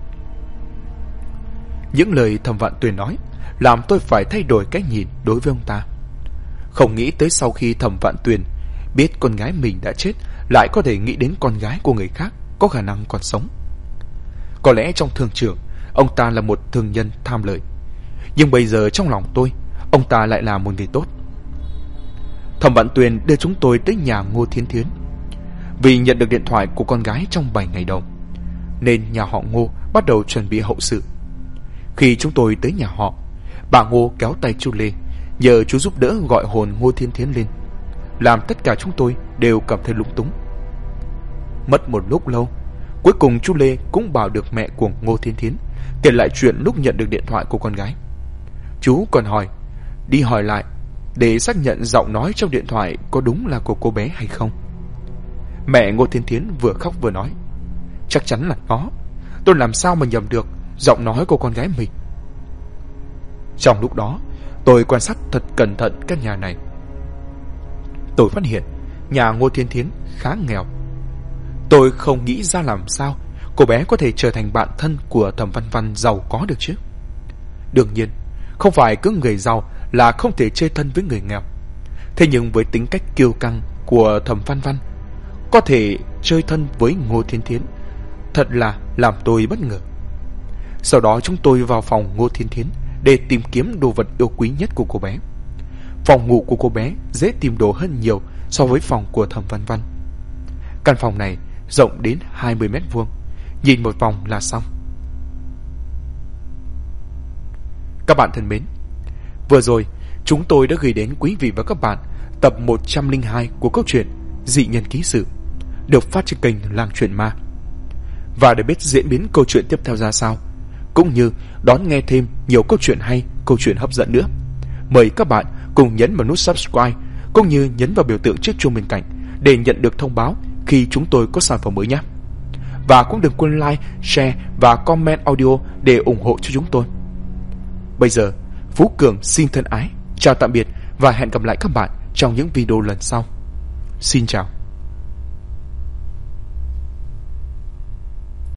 Những lời Thẩm Vạn Tuyền nói làm tôi phải thay đổi cách nhìn đối với ông ta. Không nghĩ tới sau khi Thẩm Vạn Tuyền biết con gái mình đã chết, lại có thể nghĩ đến con gái của người khác có khả năng còn sống. Có lẽ trong thương trường, ông ta là một thương nhân tham lợi, nhưng bây giờ trong lòng tôi, ông ta lại là một người tốt. Thẩm Vạn Tuyền đưa chúng tôi tới nhà Ngô Thiến Thiến. Vì nhận được điện thoại của con gái trong 7 ngày đầu, nên nhà họ Ngô bắt đầu chuẩn bị hậu sự. Khi chúng tôi tới nhà họ, Bà Ngô kéo tay chú Lê, nhờ chú giúp đỡ gọi hồn Ngô Thiên Thiến lên, làm tất cả chúng tôi đều cảm thấy lúng túng. Mất một lúc lâu, cuối cùng chú Lê cũng bảo được mẹ của Ngô Thiên Thiến kể lại chuyện lúc nhận được điện thoại của con gái. Chú còn hỏi đi hỏi lại để xác nhận giọng nói trong điện thoại có đúng là của cô bé hay không. Mẹ Ngô Thiên Thiến vừa khóc vừa nói, chắc chắn là có, tôi làm sao mà nhầm được giọng nói của con gái mình. Trong lúc đó, tôi quan sát thật cẩn thận căn nhà này. Tôi phát hiện nhà Ngô Thiên Thiến khá nghèo. Tôi không nghĩ ra làm sao cô bé có thể trở thành bạn thân của Thẩm Văn Văn giàu có được chứ. Đương nhiên, không phải cứ người giàu là không thể chơi thân với người nghèo. Thế nhưng với tính cách kiêu căng của Thẩm Văn Văn, có thể chơi thân với Ngô Thiên Thiến thật là làm tôi bất ngờ. Sau đó chúng tôi vào phòng Ngô Thiên Thiến để tìm kiếm đồ vật yêu quý nhất của cô bé. Phòng ngủ của cô bé dễ tìm đồ hơn nhiều so với phòng của Thẩm Văn Văn. Căn phòng này rộng đến 20 mét vuông, nhìn một vòng là xong. Các bạn thân mến, vừa rồi chúng tôi đã gửi đến quý vị và các bạn tập 102 của câu chuyện Dị Nhân Ký Sự, được phát trên kênh Lang Chuyện Ma. Và để biết diễn biến câu chuyện tiếp theo ra sao, cũng như đón nghe thêm nhiều câu chuyện hay, câu chuyện hấp dẫn nữa, mời các bạn cùng nhấn vào nút subscribe cũng như nhấn vào biểu tượng chiếc chuông bên cạnh để nhận được thông báo khi chúng tôi có sản phẩm mới nhé. Và cũng đừng quên like, share và comment audio để ủng hộ cho chúng tôi. Bây giờ, Phú Cường xin thân ái chào tạm biệt và hẹn gặp lại các bạn trong những video lần sau. Xin chào.